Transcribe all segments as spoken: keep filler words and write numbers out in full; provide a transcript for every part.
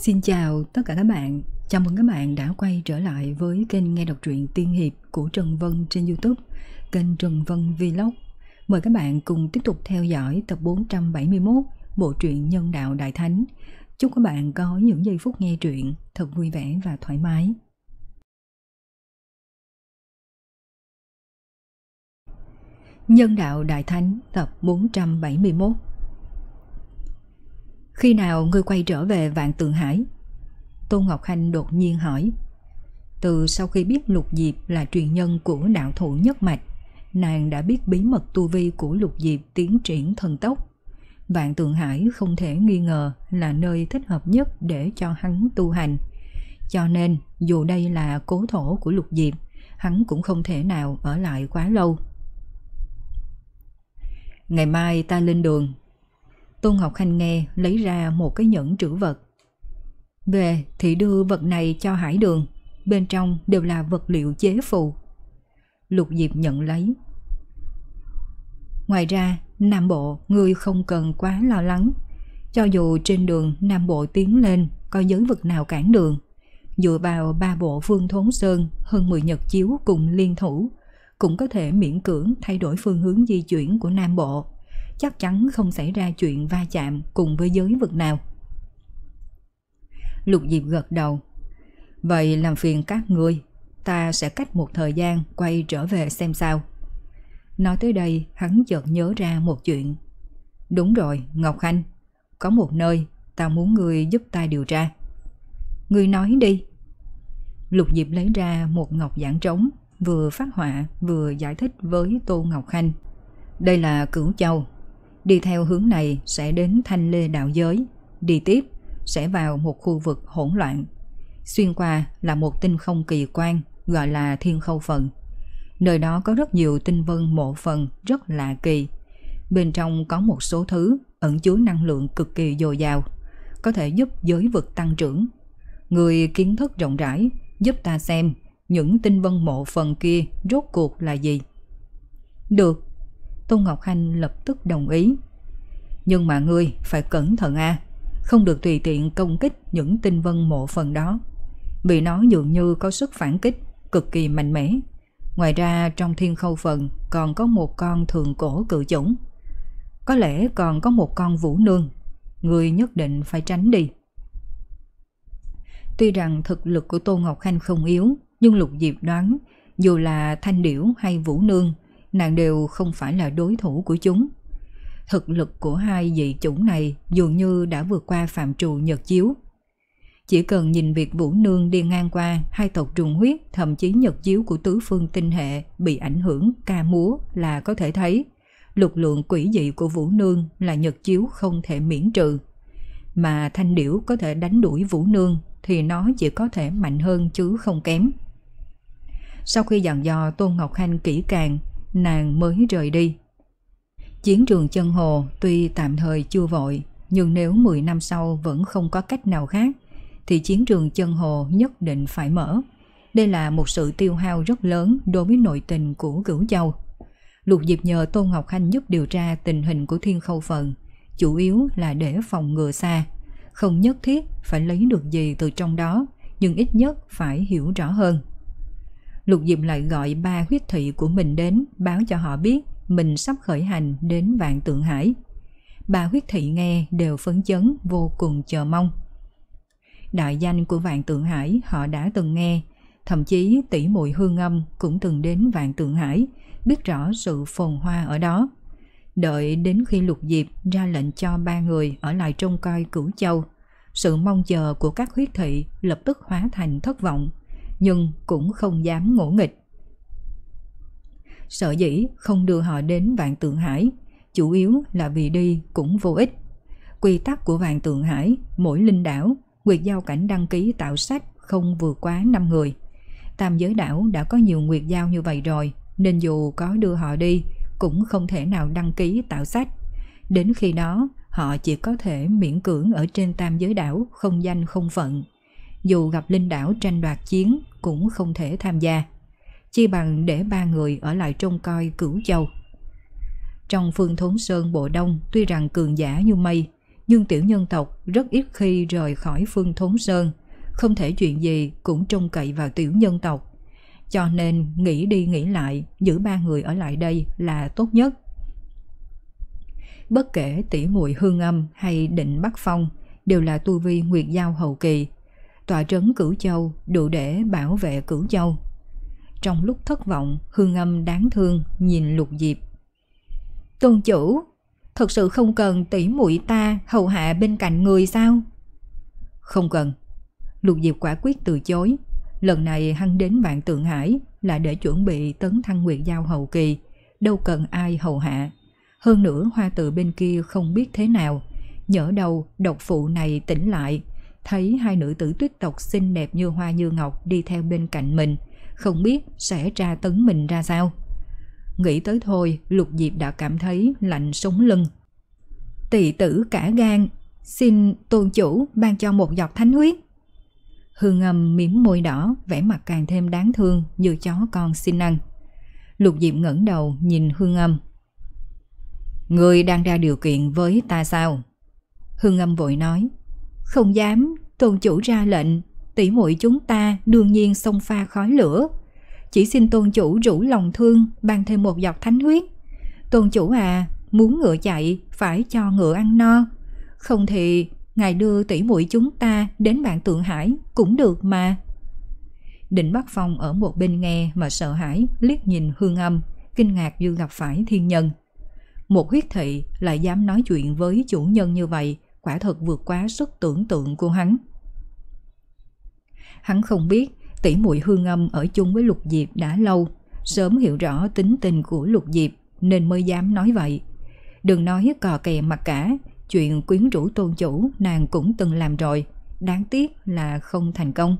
Xin chào tất cả các bạn, chào mừng các bạn đã quay trở lại với kênh nghe đọc truyện tiên hiệp của Trần Vân trên YouTube, kênh Trần Vân Vlog. Mời các bạn cùng tiếp tục theo dõi tập bốn trăm bảy mươi mốt bộ truyện Nhân Đạo Đại Thánh. Chúc các bạn có những giây phút nghe truyện thật vui vẻ và thoải mái. Nhân Đạo Đại Thánh tập bốn trăm bảy mươi mốt. Khi nào ngươi quay trở về Vạn Tượng Hải? Tôn Ngọc Khanh đột nhiên hỏi. Từ sau khi biết Lục Diệp là truyền nhân của đạo thủ nhất mạch, nàng đã biết bí mật tu vi của Lục Diệp tiến triển thần tốc. Vạn Tượng Hải không thể nghi ngờ là nơi thích hợp nhất để cho hắn tu hành. Cho nên dù đây là cố thổ của Lục Diệp, hắn cũng không thể nào ở lại quá lâu. Ngày mai ta lên đường. Tôn Ngọc Khanh nghe lấy ra một cái nhẫn trữ vật. Về thì đưa vật này cho Hải Đường, bên trong đều là vật liệu chế phù. Lục Diệp nhận lấy. Ngoài ra, Nam Bộ ngươi không cần quá lo lắng. Cho dù trên đường Nam Bộ tiến lên có giới vực nào cản đường, dựa vào ba bộ Phương Thốn Sơn hơn mười nhật chiếu cùng liên thủ, cũng có thể miễn cưỡng thay đổi phương hướng di chuyển của Nam Bộ. Chắc chắn không xảy ra chuyện va chạm cùng với giới vực nào. Lục Diệp gật đầu. Vậy làm phiền các ngươi, ta sẽ cách một thời gian quay trở về xem sao. Nói tới đây hắn chợt nhớ ra một chuyện. Đúng rồi Ngọc Khanh, có một nơi ta muốn ngươi giúp ta điều tra. Ngươi nói đi. Lục Diệp lấy ra một ngọc giản trống, vừa phát họa vừa giải thích với Tô Ngọc Khanh. Đây là Cửu Châu. Đi theo hướng này sẽ đến Thanh Lê đạo giới. Đi tiếp sẽ vào một khu vực hỗn loạn. Xuyên qua là một tinh không kỳ quan gọi là Thiên Khâu Phần. Nơi đó có rất nhiều tinh vân mộ phần rất lạ kỳ. Bên trong có một số thứ ẩn chứa năng lượng cực kỳ dồi dào, có thể giúp giới vực tăng trưởng. Người kiến thức rộng rãi, giúp ta xem những tinh vân mộ phần kia rốt cuộc là gì. Được. Tôn Ngọc Khanh lập tức đồng ý. Nhưng mà ngươi phải cẩn thận a, à, không được tùy tiện công kích những tinh vân mộ phần đó, vì nó dường như có sức phản kích cực kỳ mạnh mẽ. Ngoài ra trong Thiên Khâu Phần còn có một con thường cổ cự chủng, có lẽ còn có một con vũ nương, ngươi nhất định phải tránh đi. Tuy rằng thực lực của Tôn Ngọc Khanh không yếu, nhưng Lục Diệp đoán dù là Thanh Điểu hay vũ nương, nàng đều không phải là đối thủ của chúng. Thực lực của hai dị chủng này dường như đã vượt qua phạm trù nhật chiếu. Chỉ cần nhìn việc vũ nương đi ngang qua hai tộc trùng huyết, thậm chí nhật chiếu của tứ phương tinh hệ bị ảnh hưởng ca múa là có thể thấy lực lượng quỷ dị của vũ nương là nhật chiếu không thể miễn trừ. Mà Thanh Điểu có thể đánh đuổi vũ nương thì nó chỉ có thể mạnh hơn chứ không kém. Sau khi dặn dò Tôn Ngọc Khanh kỹ càng, nàng mới rời đi. Chiến trường Chân Hồ tuy tạm thời chưa vội, nhưng nếu mười năm sau vẫn không có cách nào khác thì chiến trường Chân Hồ nhất định phải mở. Đây là một sự tiêu hao rất lớn đối với nội tình của Cửu Châu. Lục Diệp nhờ Tôn Ngọc Khanh giúp điều tra tình hình của Thiên Khâu Phần, chủ yếu là để phòng ngừa xa. Không nhất thiết phải lấy được gì từ trong đó, nhưng ít nhất phải hiểu rõ hơn. Lục Diệp lại gọi ba huyết thị của mình đến, báo cho họ biết mình sắp khởi hành đến Vạn Tượng Hải. Ba huyết thị nghe đều phấn chấn, vô cùng chờ mong. Đại danh của Vạn Tượng Hải họ đã từng nghe, thậm chí tỷ muội Hương Âm cũng từng đến Vạn Tượng Hải, biết rõ sự phồn hoa ở đó. Đợi đến khi Lục Diệp ra lệnh cho ba người ở lại trông coi Cửu Châu, sự mong chờ của các huyết thị lập tức hóa thành thất vọng, nhưng cũng không dám ngỗ nghịch. Sở dĩ không đưa họ đến Vạn Tượng Hải, chủ yếu là vì đi cũng vô ích. Quy tắc của Vạn Tượng Hải, mỗi linh đảo, nguyệt giao cảnh đăng ký tạo sách không vượt quá năm người. Tam giới đảo đã có nhiều nguyệt giao như vậy rồi, nên dù có đưa họ đi, cũng không thể nào đăng ký tạo sách. Đến khi đó, họ chỉ có thể miễn cưỡng ở trên tam giới đảo không danh không phận. Dù gặp linh đảo tranh đoạt chiến, cũng không thể tham gia. Chi bằng để ba người ở lại trông coi Cửu Châu. Trong Phương Thốn Sơn Bộ Đông tuy rằng cường giả như mây, nhưng tiểu nhân tộc rất ít khi rời khỏi Phương Thốn Sơn, không thể chuyện gì cũng trông cậy vào tiểu nhân tộc. Cho nên nghĩ đi nghĩ lại, giữ ba người ở lại đây là tốt nhất. Bất kể tỷ muội Hương Âm hay Định Bắc Phong đều là tu vi Nguyệt Giao hậu kỳ, tọa trấn Cửu Châu đủ để bảo vệ Cửu Châu. Trong lúc thất vọng, Hương Âm đáng thương nhìn Lục Diệp. Tôn chủ, thật sự không cần tỷ muội ta hầu hạ bên cạnh người sao? Không cần. Lục Diệp quả quyết từ chối. Lần này hắn đến Vạn Tượng Hải là để chuẩn bị tấn thăng Nguyệt Giao hậu kỳ, đâu cần ai hầu hạ. Hơn nữa Hoa Tự bên kia không biết thế nào, nhỡ đâu độc phụ này tỉnh lại, thấy hai nữ tử Tuyết tộc xinh đẹp như hoa như ngọc đi theo bên cạnh mình, không biết sẽ tra tấn mình ra sao. Nghĩ tới thôi, Lục Diệp đã cảm thấy lạnh sống lưng. Tỳ tử cả gan, xin tôn chủ ban cho một giọt thánh huyết. Hương Âm mím môi đỏ, vẻ mặt càng thêm đáng thương như chó con xin ăn. Lục Diệp ngẩng đầu nhìn Hương Âm. Người đang ra điều kiện với ta sao? Hương Âm vội nói. Không dám, tôn chủ ra lệnh, tỷ muội chúng ta đương nhiên xông pha khói lửa. Chỉ xin tôn chủ rủ lòng thương ban thêm một giọt thánh huyết. Tôn chủ à, muốn ngựa chạy phải cho ngựa ăn no, không thì ngài đưa tỷ muội chúng ta đến Vạn Tượng Hải cũng được mà. Định Bắc Phong ở một bên nghe mà sợ hãi, liếc nhìn Hương Âm, kinh ngạc như gặp phải thiên nhân. Một huyết thị lại dám nói chuyện với chủ nhân như vậy, quả thật vượt quá sức tưởng tượng của hắn. Hắn không biết tỷ muội Hương Âm ở chung với Lục Diệp đã lâu, sớm hiểu rõ tính tình của Lục Diệp nên mới dám nói vậy. Đừng nói cò kè mặt cả, chuyện quyến rũ tôn chủ nàng cũng từng làm rồi, đáng tiếc là không thành công.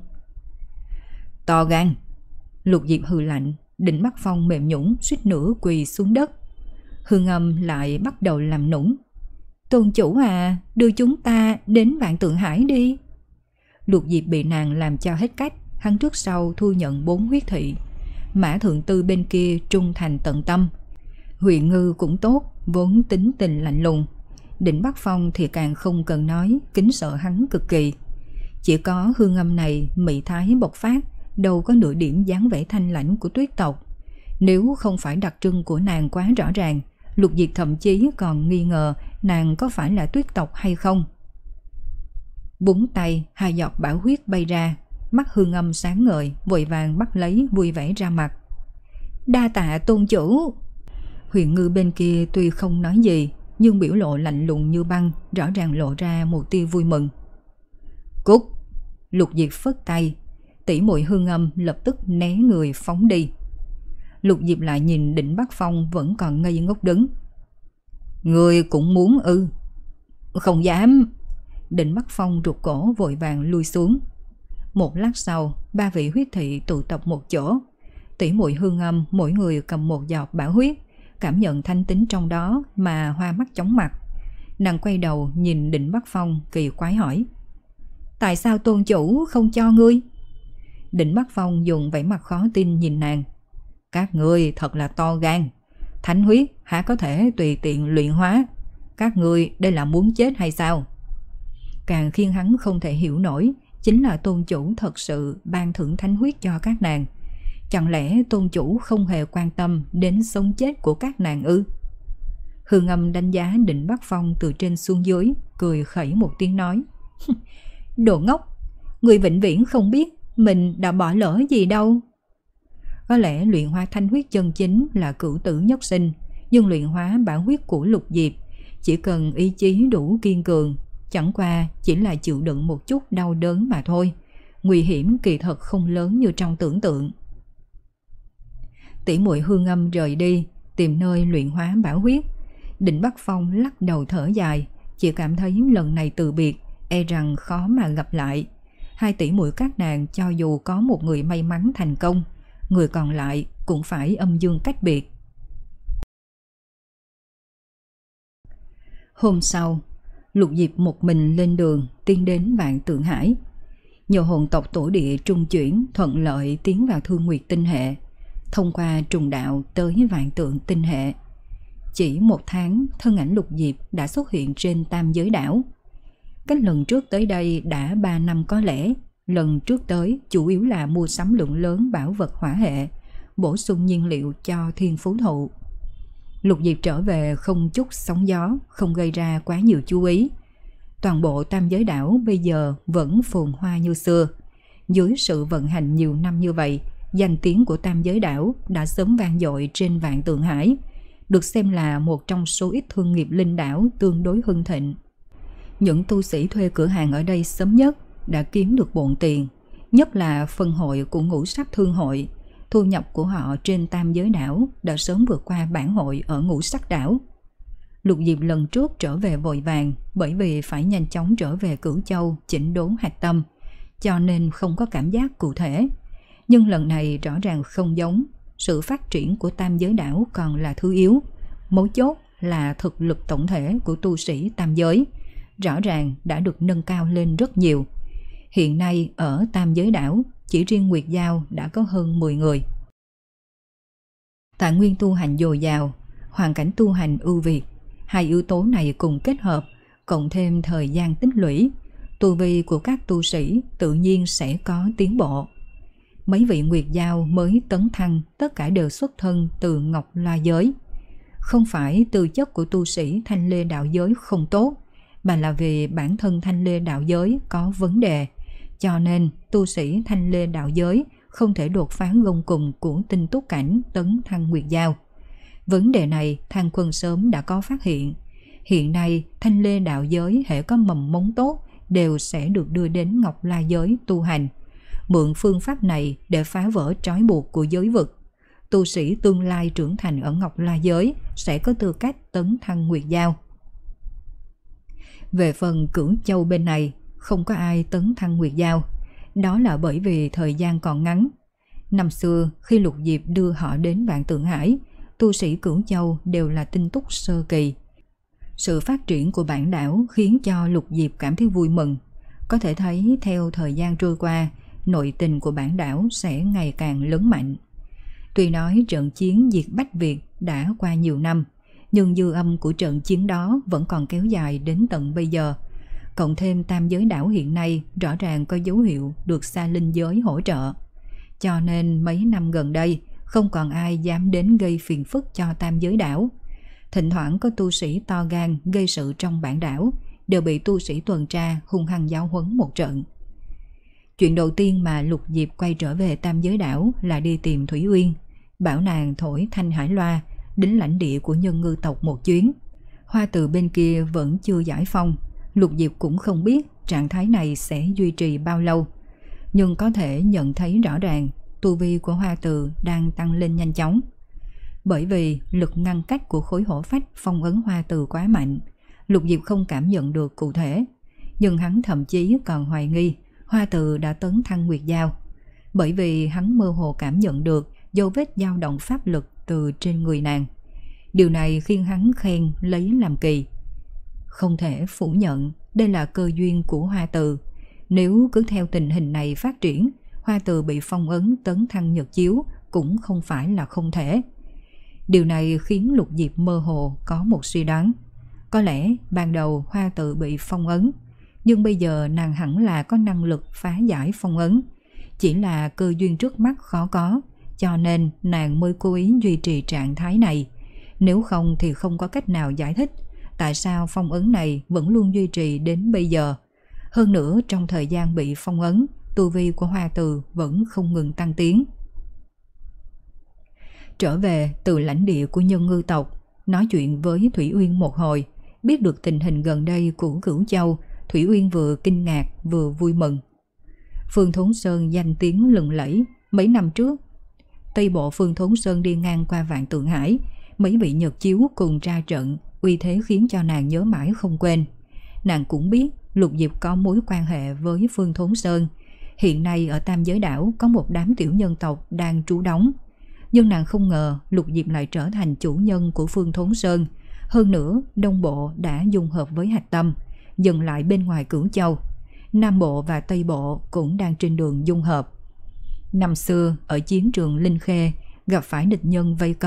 To gan! Lục Diệp hừ lạnh, Định Bắc Phong mềm nhũn suýt nữa quỳ xuống đất. Hương Âm lại bắt đầu làm nũng. Tôn chủ à, đưa chúng ta đến Vạn Tượng Hải đi. Lục Diệp bị nàng làm cho hết cách, hắn trước sau thu nhận bốn huyết thị. Mã Thượng Tư bên kia trung thành tận tâm. Huyền Ngư cũng tốt, vốn tính tình lạnh lùng. Định Bắc Phong thì càng không cần nói, kính sợ hắn cực kỳ. Chỉ có Hương Âm này mỹ thái bộc phát, đâu có nửa điểm dáng vẻ thanh lãnh của Tuyết tộc. Nếu không phải đặc trưng của nàng quá rõ ràng, Lục Diệp thậm chí còn nghi ngờ nàng có phải là Tuyết tộc hay không. Búng tay, hai giọt bảo huyết bay ra, mắt Hương Âm sáng ngời, vội vàng bắt lấy vui vẻ ra mặt. Đa tạ tôn chủ. Huyền Ngư bên kia tuy không nói gì, nhưng biểu lộ lạnh lùng như băng, rõ ràng lộ ra một tia vui mừng. Cút! Lục Diệp phất tay, tỷ muội Hương Âm lập tức né người phóng đi. Lục Diệp lại nhìn Định Bắc Phong vẫn còn ngây ngốc đứng. Người cũng muốn ư? Không dám. Định Bắc Phong rụt cổ vội vàng lui xuống. Một lát sau, ba vị huyết thị tụ tập một chỗ. Tỷ muội Hương Âm mỗi người cầm một giọt bảo huyết, cảm nhận thanh tính trong đó mà hoa mắt chóng mặt. Nàng quay đầu nhìn Định Bắc Phong kỳ quái hỏi. Tại sao tôn chủ không cho ngươi? Định Bắc Phong dùng vẻ mặt khó tin nhìn nàng. Các ngươi thật là to gan. Thánh huyết hả có thể tùy tiện luyện hóa? Các ngươi đây là muốn chết hay sao? Càng khiến hắn không thể hiểu nổi chính là tôn chủ thật sự ban thưởng thánh huyết cho các nàng. Chẳng lẽ tôn chủ không hề quan tâm đến sống chết của các nàng ư? Hương Âm đánh giá Định Bắc Phong từ trên xuống dưới, cười khẩy một tiếng nói. Đồ ngốc, người vĩnh viễn không biết mình đã bỏ lỡ gì đâu. Có lẽ luyện hóa thanh huyết chân chính là cửu tử nhất sinh, nhưng luyện hóa bảo huyết của Lục Diệp chỉ cần ý chí đủ kiên cường, chẳng qua chỉ là chịu đựng một chút đau đớn mà thôi. Nguy hiểm kỳ thật không lớn như trong tưởng tượng. Tỷ muội Hương Âm rời đi, tìm nơi luyện hóa bảo huyết. Định Bắc Phong lắc đầu thở dài, chỉ cảm thấy lần này từ biệt e rằng khó mà gặp lại. Hai tỷ muội các nàng cho dù có một người may mắn thành công, người còn lại cũng phải âm dương cách biệt. Hôm sau, Lục Diệp một mình lên đường tiến đến Vạn Tượng Hải. Nhờ hồn tộc tổ địa trung chuyển thuận lợi tiến vào Thương Nguyệt tinh hệ, thông qua trùng đạo tới Vạn Tượng tinh hệ. Chỉ một tháng, thân ảnh Lục Diệp đã xuất hiện trên Tam Giới đảo. Cách lần trước tới đây đã ba năm có lẽ. Lần trước tới chủ yếu là mua sắm lượng lớn bảo vật hỏa hệ, bổ sung nhiên liệu cho Thiên Phú Thụ. Lục Diệp trở về không chút sóng gió, không gây ra quá nhiều chú ý. Toàn bộ Tam Giới đảo bây giờ vẫn phồn hoa như xưa. Dưới sự vận hành nhiều năm như vậy, danh tiếng của Tam Giới đảo đã sớm vang dội trên vạn tượng hải, được xem là một trong số ít thương nghiệp linh đảo tương đối hưng thịnh. Những tu sĩ thuê cửa hàng ở đây sớm nhất đã kiếm được bộn tiền, nhất là phân hội của Ngũ Sắc Thương hội. Thu nhập của họ trên Tam Giới đảo đã sớm vượt qua bản hội ở Ngũ Sắc đảo. Lục Diệp lần trước trở về vội vàng bởi vì phải nhanh chóng trở về Cửu Châu chỉnh đốn hạch tâm, cho nên không có cảm giác cụ thể. Nhưng lần này rõ ràng không giống, sự phát triển của Tam Giới đảo còn là thứ yếu. Mấu chốt là thực lực tổng thể của tu sĩ Tam Giới, rõ ràng đã được nâng cao lên rất nhiều. Hiện nay ở Tam Giới đảo, chỉ riêng Nguyệt Giao đã có hơn mười người. Tài nguyên tu hành dồi dào, hoàn cảnh tu hành ưu việt, hai yếu tố này cùng kết hợp, cộng thêm thời gian tích lũy, tu vi của các tu sĩ tự nhiên sẽ có tiến bộ. Mấy vị Nguyệt Giao mới tấn thăng tất cả đều xuất thân từ Ngọc La giới. Không phải tư chất của tu sĩ Thanh Lê đạo giới không tốt, mà là vì bản thân Thanh Lê đạo giới có vấn đề, cho nên tu sĩ Thanh Lê đạo giới không thể đột phá gông cùng của tinh túc cảnh tấn thăng Nguyệt Giao. Vấn đề này Thang Quân sớm đã có phát hiện. Hiện nay Thanh Lê đạo giới hễ có mầm mống tốt đều sẽ được đưa đến Ngọc La giới tu hành. Mượn phương pháp này để phá vỡ trói buộc của giới vực, tu sĩ tương lai trưởng thành ở Ngọc La giới sẽ có tư cách tấn thăng Nguyệt Giao. Về phần Cửu Châu bên này, không có ai tấn thăng Nguyệt Giao. Đó là bởi vì thời gian còn ngắn. Năm xưa khi Lục Diệp đưa họ đến Vạn Tượng Hải, tu sĩ Cửu Châu đều là tinh túc sơ kỳ. Sự phát triển của bản đảo khiến cho Lục Diệp cảm thấy vui mừng. Có thể thấy theo thời gian trôi qua, nội tình của bản đảo sẽ ngày càng lớn mạnh. Tuy nói trận chiến diệt Bách Việt đã qua nhiều năm, nhưng dư âm của trận chiến đó vẫn còn kéo dài đến tận bây giờ. Cộng thêm Tam Giới đảo hiện nay rõ ràng có dấu hiệu được Sa Linh giới hỗ trợ. Cho nên mấy năm gần đây không còn ai dám đến gây phiền phức cho Tam Giới đảo. Thỉnh thoảng có tu sĩ to gan gây sự trong bản đảo, đều bị tu sĩ tuần tra hung hăng giáo huấn một trận. Chuyện đầu tiên mà Lục Diệp quay trở về Tam Giới đảo là đi tìm Thủy Uyên, bảo nàng thổi thanh hải loa đến lãnh địa của nhân ngư tộc một chuyến. Hoa Từ bên kia vẫn chưa giải phong, Lục Diệp cũng không biết trạng thái này sẽ duy trì bao lâu, nhưng có thể nhận thấy rõ ràng tu vi của Hoa Từ đang tăng lên nhanh chóng. Bởi vì lực ngăn cách của khối hổ phách phong ấn Hoa Từ quá mạnh, Lục Diệp không cảm nhận được cụ thể, nhưng hắn thậm chí còn hoài nghi Hoa Từ đã tấn thăng Nguyệt Giao, bởi vì hắn mơ hồ cảm nhận được dấu vết dao động pháp lực từ trên người nàng. Điều này khiến hắn khen lấy làm kỳ. Không thể phủ nhận đây là cơ duyên của Hoa Từ. Nếu cứ theo tình hình này phát triển, Hoa Từ bị phong ấn tấn thăng Nhật Chiếu cũng không phải là không thể. Điều này khiến Lục Diệp mơ hồ có một suy đoán. Có lẽ ban đầu Hoa Từ bị phong ấn, nhưng bây giờ nàng hẳn là có năng lực phá giải phong ấn. Chỉ là cơ duyên trước mắt khó có, cho nên nàng mới cố ý duy trì trạng thái này. Nếu không thì không có cách nào giải thích tại sao phong ấn này vẫn luôn duy trì đến bây giờ. Hơn nữa trong thời gian bị phong ấn, tu vi của Hoa Từ vẫn không ngừng tăng tiến. Trở về từ lãnh địa của nhân ngư tộc, nói chuyện với Thủy Uyên một hồi, biết được tình hình gần đây của Cửu Châu, Thủy Uyên vừa kinh ngạc vừa vui mừng. Phương Thốn Sơn danh tiếng lừng lẫy, mấy năm trước Tây bộ Phương Thốn Sơn đi ngang qua Vạn Tượng Hải, mấy vị Nhật Chiếu cùng ra trận, uy thế khiến cho nàng nhớ mãi không quên. Nàng cũng biết Lục Diệp có mối quan hệ với Phương Thốn Sơn. Hiện nay ở Tam Giới đảo có một đám tiểu nhân tộc đang trú đóng, nhưng nàng không ngờ Lục Diệp lại trở thành chủ nhân của Phương Thốn Sơn. Hơn nữa Đông Bộ đã dung hợp với hạch tâm, dừng lại bên ngoài Cửu Châu. Nam Bộ và Tây Bộ cũng đang trên đường dung hợp. Năm xưa ở chiến trường Linh Khê gặp phải địch nhân vây công,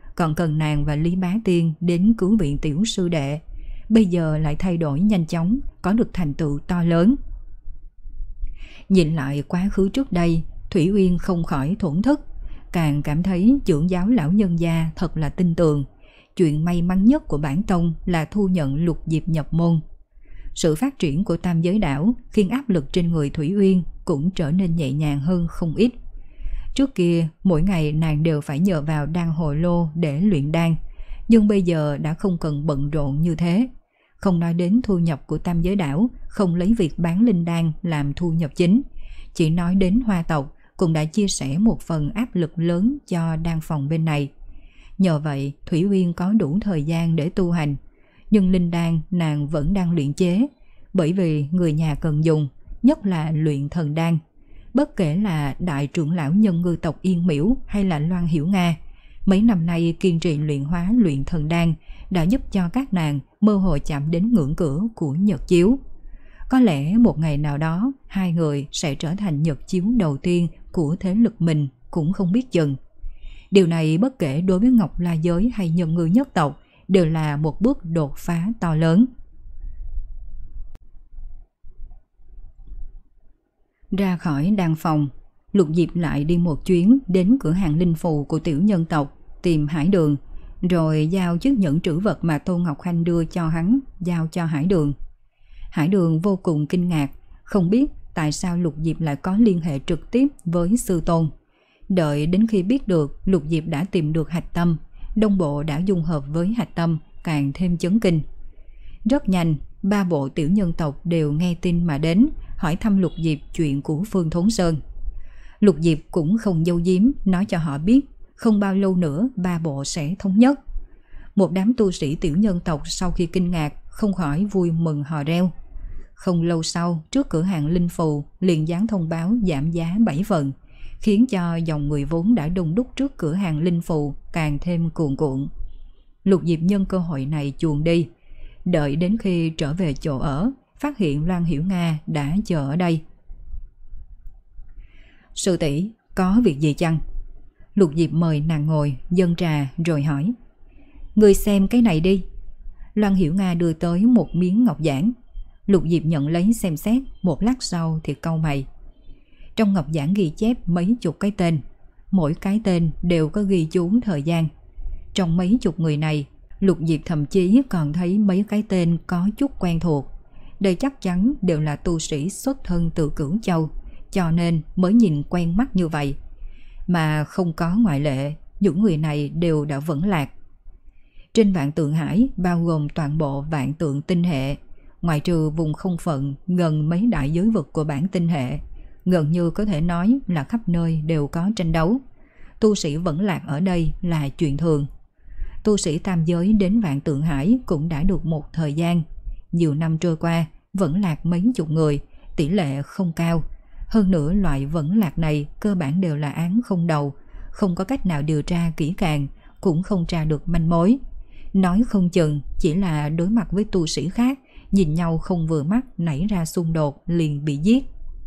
còn cần nàng và Lý Bá Tiên đến cứu viện tiểu sư đệ. Bây giờ lại thay đổi nhanh chóng, có được thành tựu to lớn. Nhìn lại quá khứ trước đây, Thủy Uyên không khỏi thổn thức, càng cảm thấy trưởng giáo lão nhân gia thật là tin tưởng. Chuyện may mắn nhất của bản tông là thu nhận Lục Diệp nhập môn. Sự phát triển của tam giới đảo khiến áp lực trên người Thủy Uyên cũng trở nên nhẹ nhàng hơn không ít. Trước kia, mỗi ngày nàng đều phải nhờ vào đan hồ lô để luyện đan, nhưng bây giờ đã không cần bận rộn như thế. Không nói đến thu nhập của tam giới đảo, không lấy việc bán linh đan làm thu nhập chính. Chỉ nói đến Hoa tộc cũng đã chia sẻ một phần áp lực lớn cho đan phòng bên này. Nhờ vậy, Thủy Uyên có đủ thời gian để tu hành. Nhưng linh đan nàng vẫn đang luyện chế, bởi vì người nhà cần dùng, nhất là luyện thần đan. Bất kể là đại trưởng lão nhân ngư tộc Yên Miễu hay là Loan Hiểu Nga, mấy năm nay kiên trì luyện hóa luyện thần đan đã giúp cho các nàng mơ hồ chạm đến ngưỡng cửa của Nhật Chiếu. Có lẽ một ngày nào đó, hai người sẽ trở thành Nhật Chiếu đầu tiên của thế lực mình cũng không biết chừng. Điều này bất kể đối với Ngọc La Giới hay nhân ngư nhất tộc đều là một bước đột phá to lớn. Ra khỏi đan phòng, Lục Diệp lại đi một chuyến đến cửa hàng linh phù của tiểu nhân tộc tìm Hải Đường, rồi giao chiếc nhẫn trữ vật mà Tô Ngọc Khanh đưa cho hắn giao cho Hải Đường. Hải Đường vô cùng kinh ngạc, không biết tại sao Lục Diệp lại có liên hệ trực tiếp với sư tôn. Đợi đến khi biết được Lục Diệp đã tìm được hạch tâm, Đông Bộ đã dung hợp với hạch tâm, càng thêm chấn kinh. Rất nhanh, ba bộ tiểu nhân tộc đều nghe tin mà đến, hỏi thăm Lục Diệp chuyện của Phương Thốn Sơn. Lục Diệp cũng không giấu giếm, nói cho họ biết không bao lâu nữa ba bộ sẽ thống nhất. Một đám tu sĩ tiểu nhân tộc sau khi kinh ngạc không khỏi vui mừng hò reo. Không lâu sau, trước cửa hàng linh phù liền dán thông báo giảm giá bảy phần, khiến cho dòng người vốn đã đông đúc trước cửa hàng linh phù càng thêm cuồn cuộn. Lục Diệp nhân cơ hội này chuồn đi, đợi đến khi trở về chỗ ở, phát hiện Loan Hiểu Nga đã chờ ở đây. Sư tỷ, có việc gì chăng? Lục Diệp mời nàng ngồi, dâng trà rồi hỏi. Ngươi xem cái này đi. Loan Hiểu Nga đưa tới một miếng ngọc giản. Lục Diệp nhận lấy xem xét, một lát sau thì cau mày. Trong ngọc giản ghi chép mấy chục cái tên, mỗi cái tên đều có ghi chú thời gian. Trong mấy chục người này, Lục Diệp thậm chí còn thấy mấy cái tên có chút quen thuộc. Đây chắc chắn đều là tu sĩ xuất thân từ Cửu Châu, cho nên mới nhìn quen mắt như vậy. Mà không có ngoại lệ, những người này đều đã vẫn lạc. Trên Vạn Tượng Hải bao gồm toàn bộ Vạn Tượng tinh hệ, ngoại trừ vùng không phận gần mấy đại giới vực của bản tinh hệ, gần như có thể nói là khắp nơi đều có tranh đấu. Tu sĩ vẫn lạc ở đây là chuyện thường. Tu sĩ tam giới đến Vạn Tượng Hải cũng đã được một thời gian. Nhiều năm trôi qua, vẫn lạc mấy chục người, tỷ lệ không cao. Hơn nữa loại vẫn lạc này cơ bản đều là án không đầu, không có cách nào điều tra kỹ càng, cũng không tra được manh mối. Nói không chừng chỉ là đối mặt với tu sĩ khác, nhìn nhau không vừa mắt nảy ra xung đột liền bị giết.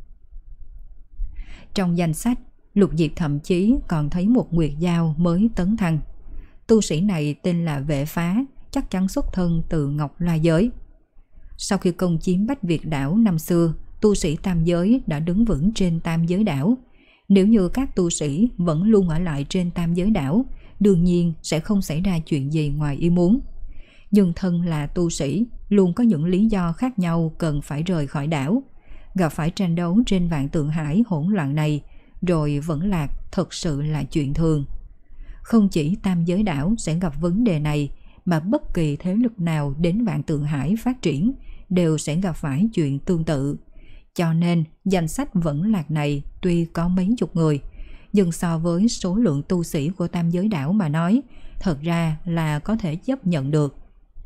Trong danh sách, Lục Diệp thậm chí còn thấy một nguyệt giao mới tấn thăng. Tu sĩ này tên là Vệ Phá, chắc chắn xuất thân từ Ngọc La Giới. Sau khi công chiếm Bách Việt đảo năm xưa, tu sĩ tam giới đã đứng vững trên tam giới đảo. Nếu như các tu sĩ vẫn luôn ở lại trên tam giới đảo, đương nhiên sẽ không xảy ra chuyện gì ngoài ý muốn. Nhưng thân là tu sĩ, luôn có những lý do khác nhau cần phải rời khỏi đảo. Gặp phải tranh đấu trên Vạn Tượng Hải hỗn loạn này, rồi vẫn lạc thật sự là chuyện thường. Không chỉ tam giới đảo sẽ gặp vấn đề này, mà bất kỳ thế lực nào đến Vạn Tượng Hải phát triển đều sẽ gặp phải chuyện tương tự. Cho nên danh sách vẫn lạc này tuy có mấy chục người, nhưng so với số lượng tu sĩ của tam giới đảo mà nói, thật ra là có thể chấp nhận được.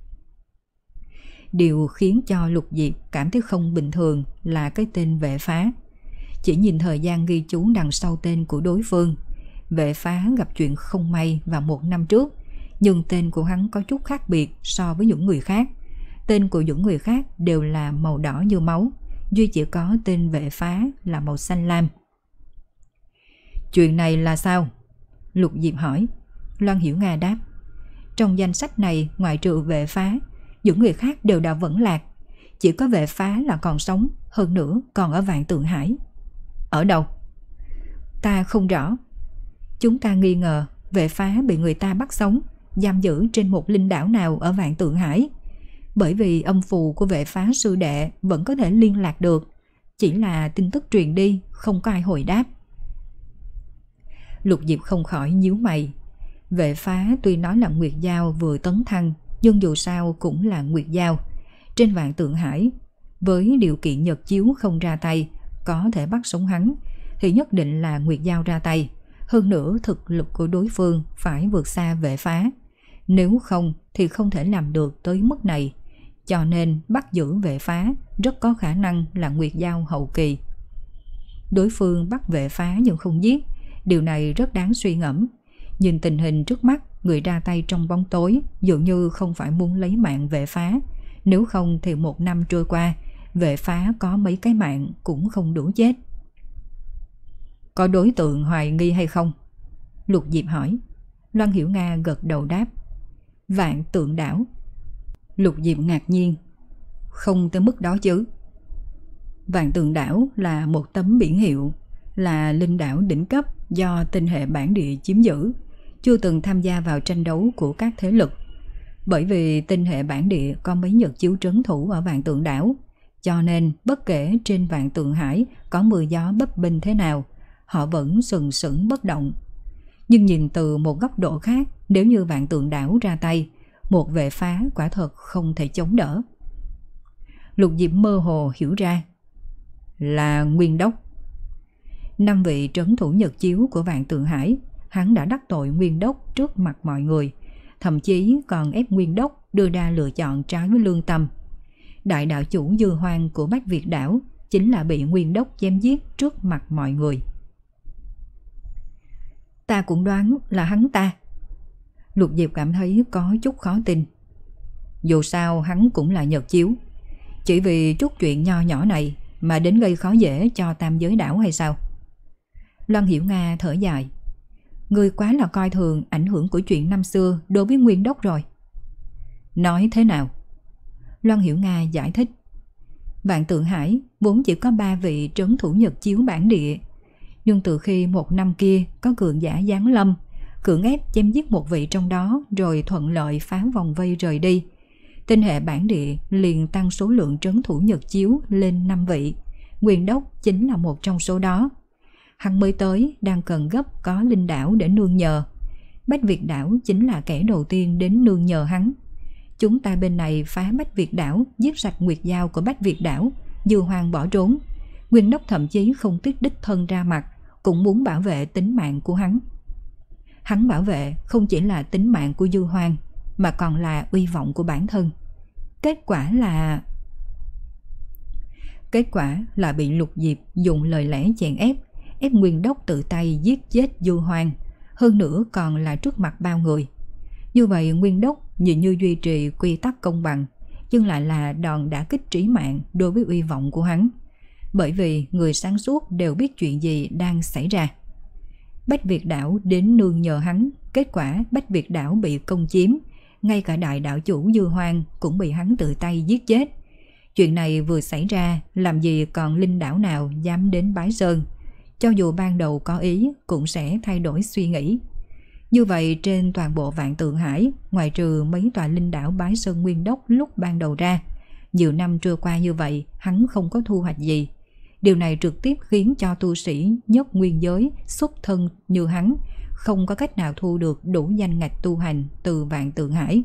Điều khiến cho Lục Diệp cảm thấy không bình thường là cái tên Vệ Phá. Chỉ nhìn thời gian ghi chú đằng sau tên của đối phương, Vệ Phá gặp chuyện không may vào một năm trước, nhưng tên của hắn có chút khác biệt so với những người khác. Tên của những người khác đều là màu đỏ như máu, duy chỉ có tên Vệ Phá là màu xanh lam. Chuyện này là sao? Lục Diệp hỏi. Loan Hiểu Nga đáp. Trong danh sách này, ngoại trừ Vệ Phá, những người khác đều đã vẫn lạc. Chỉ có Vệ Phá là còn sống, hơn nữa còn ở Vạn Tượng Hải. Ở đâu? Ta không rõ. Chúng ta nghi ngờ Vệ Phá bị người ta bắt sống, giam giữ trên một linh đảo nào ở Vạn Tượng Hải. Bởi vì âm phù của Vệ Phá sư đệ vẫn có thể liên lạc được, chỉ là tin tức truyền đi, không có ai hồi đáp. Lục Diệp không khỏi nhíu mày. Vệ Phá tuy nói là Nguyệt Giao vừa tấn thăng, nhưng dù sao cũng là Nguyệt Giao. Trên Vạn Tượng Hải, với điều kiện Nhật Chiếu không ra tay, có thể bắt sống hắn, thì nhất định là Nguyệt Giao ra tay. Hơn nữa thực lực của đối phương phải vượt xa Vệ Phá. Nếu không thì không thể làm được tới mức này. Cho nên bắt giữ Vệ Phá rất có khả năng là Nguyệt Giao hậu kỳ. Đối phương bắt Vệ Phá nhưng không giết, điều này rất đáng suy ngẫm. Nhìn tình hình trước mắt, người ra tay trong bóng tối dường như không phải muốn lấy mạng Vệ Phá. Nếu không thì một năm trôi qua, Vệ Phá có mấy cái mạng cũng không đủ chết. Có đối tượng hoài nghi hay không? Lục Diệp hỏi. Loan Hiểu Nga gật đầu đáp. Vạn Tượng Đảo. Lục Diệp ngạc nhiên. Không tới mức đó chứ. Vạn Tượng Đảo là một tấm biển hiệu, là linh đảo đỉnh cấp do tinh hệ bản địa chiếm giữ, chưa từng tham gia vào tranh đấu của các thế lực. Bởi vì tinh hệ bản địa có mấy Nhật Chiếu trấn thủ ở Vạn Tượng Đảo, cho nên bất kể trên Vạn Tượng Hải có mưa gió bấp bênh thế nào, họ vẫn sừng sững bất động. Nhưng nhìn từ một góc độ khác, nếu như Vạn Tượng Đảo ra tay, một Vệ Phá quả thật không thể chống đỡ. Lục Diệp mơ hồ hiểu ra. Là Nguyên Đốc. Năm vị trấn thủ Nhật Chiếu của Vạn Tượng Hải, hắn đã đắc tội Nguyên Đốc trước mặt mọi người, thậm chí còn ép Nguyên Đốc đưa ra lựa chọn trái với lương tâm. Đại đạo chủ Dư Hoang của Bách Việt đảo chính là bị Nguyên Đốc chém giết trước mặt mọi người. Ta cũng đoán là hắn ta. Lục Diệp cảm thấy có chút khó tin. Dù sao hắn cũng là Nhật Chiếu, chỉ vì chút chuyện nho nhỏ này mà đến gây khó dễ cho Tam Giới đảo hay sao? Loan Hiểu Nga thở dài. Ngươi quá là coi thường ảnh hưởng của chuyện năm xưa đối với Nguyên Đốc rồi. Nói thế nào? Loan Hiểu Nga giải thích. Vạn Tượng Hải vốn chỉ có ba vị trấn thủ Nhật Chiếu bản địa, nhưng từ khi một năm kia có cường giả giáng lâm, cưỡng ép chém giết một vị trong đó rồi thuận lợi phá vòng vây rời đi, tinh hệ bản địa liền tăng số lượng trấn thủ Nhật Chiếu lên năm vị. Nguyên Đốc chính là một trong số đó. Hắn mới tới đang cần gấp có linh đảo để nương nhờ. Bách Việt đảo chính là kẻ đầu tiên đến nương nhờ hắn. Chúng ta bên này phá Bách Việt đảo, giết sạch Nguyệt Giao của Bách Việt đảo, Dư Hoang bỏ trốn. Nguyên Đốc thậm chí không tiếc đích thân ra mặt, cũng muốn bảo vệ tính mạng của hắn. Hắn bảo vệ không chỉ là tính mạng của Dư Hoang, mà còn là uy vọng của bản thân. Kết quả là... Kết quả là bị Lục Diệp dùng lời lẽ chèn ép, ép Nguyên Đốc tự tay giết chết Dư Hoang, hơn nữa còn là trước mặt bao người. Như vậy Nguyên Đốc nhìn như duy trì quy tắc công bằng, nhưng lại là đòn đả kích trí mạng đối với uy vọng của hắn. Bởi vì người sáng suốt đều biết chuyện gì đang xảy ra. Bách Việt đảo đến nương nhờ hắn, kết quả Bách Việt đảo bị công chiếm, ngay cả đại đạo chủ Dư Hoang cũng bị hắn tự tay giết chết. Chuyện này vừa xảy ra, làm gì còn linh đảo nào dám đến Bái Sơn. Cho dù ban đầu có ý cũng sẽ thay đổi suy nghĩ. Như vậy trên toàn bộ Vạn Tượng Hải, ngoài trừ mấy tòa linh đảo Bái Sơn Nguyên Đốc lúc ban đầu ra, nhiều năm trôi qua như vậy hắn không có thu hoạch gì. Điều này trực tiếp khiến cho tu sĩ nhất nguyên giới xuất thân như hắn không có cách nào thu được đủ danh ngạch tu hành từ Vạn Tượng Hải.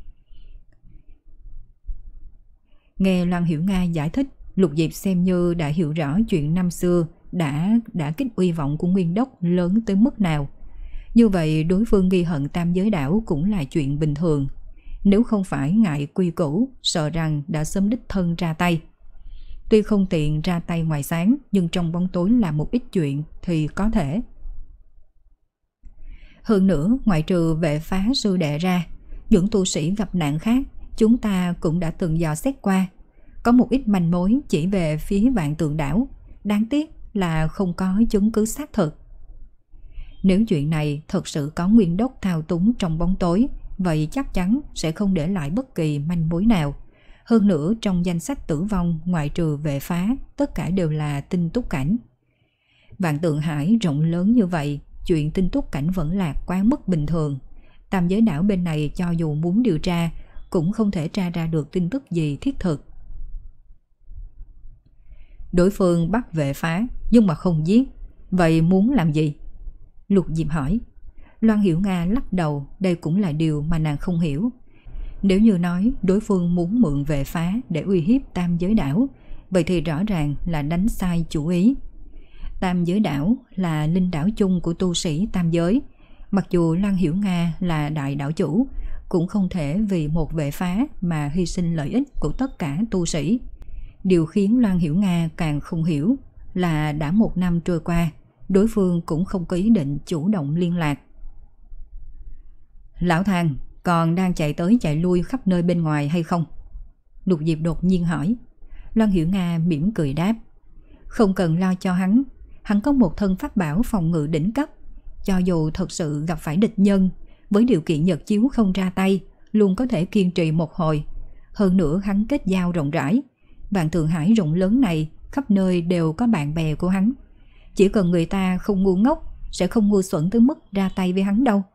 Nghe Loan Hiểu Nga giải thích, Lục Diệp xem như đã hiểu rõ chuyện năm xưa đã đã kích uy vọng của Nguyên Đốc lớn tới mức nào. Như vậy đối phương ghi hận Tam Giới đảo cũng là chuyện bình thường. Nếu không phải ngại quy củ, sợ rằng đã sớm đích thân ra tay. Tuy không tiện ra tay ngoài sáng, nhưng trong bóng tối làm một ít chuyện thì có thể. Hơn nữa, ngoại trừ Vệ Phá sư đệ ra, những tu sĩ gặp nạn khác chúng ta cũng đã từng dò xét qua. Có một ít manh mối chỉ về phía Vạn Tượng đảo, đáng tiếc là không có chứng cứ xác thực. Nếu chuyện này thật sự có Nguyên Đốc thao túng trong bóng tối, vậy chắc chắn sẽ không để lại bất kỳ manh mối nào. Hơn nữa trong danh sách tử vong ngoại trừ Vệ Phá, tất cả đều là Tinh Túc Cảnh. Vạn Tượng Hải rộng lớn như vậy, chuyện Tinh Túc Cảnh vẫn lạc quá mức bình thường. Tam Giới Đảo bên này cho dù muốn điều tra cũng không thể tra ra được tin tức gì thiết thực. Đối phương bắt Vệ Phá nhưng mà không giết, vậy muốn làm gì? Lục Diệp hỏi. Loan Hiểu Nga lắc đầu, đây cũng là điều mà nàng không hiểu. Nếu như nói đối phương muốn mượn Vệ Phá để uy hiếp Tam Giới Đảo, vậy thì rõ ràng là đánh sai chủ ý. Tam Giới Đảo là linh đảo chung của tu sĩ Tam Giới. Mặc dù Loan Hiểu Nga là đại đảo chủ, cũng không thể vì một Vệ Phá mà hy sinh lợi ích của tất cả tu sĩ. Điều khiến Loan Hiểu Nga càng không hiểu là đã một năm trôi qua, đối phương cũng không có ý định chủ động liên lạc. Lão Thang còn đang chạy tới chạy lui khắp nơi bên ngoài hay không? Lục Diệp đột nhiên hỏi. Loan Hiểu Nga mỉm cười đáp. Không cần lo cho hắn, hắn có một thân pháp bảo phòng ngự đỉnh cấp. Cho dù thật sự gặp phải địch nhân, với điều kiện Nhật Chiếu không ra tay, luôn có thể kiên trì một hồi. Hơn nữa hắn kết giao rộng rãi. Vạn Tượng Hải rộng lớn này khắp nơi đều có bạn bè của hắn. Chỉ cần người ta không ngu ngốc, sẽ không ngu xuẩn tới mức ra tay với hắn đâu.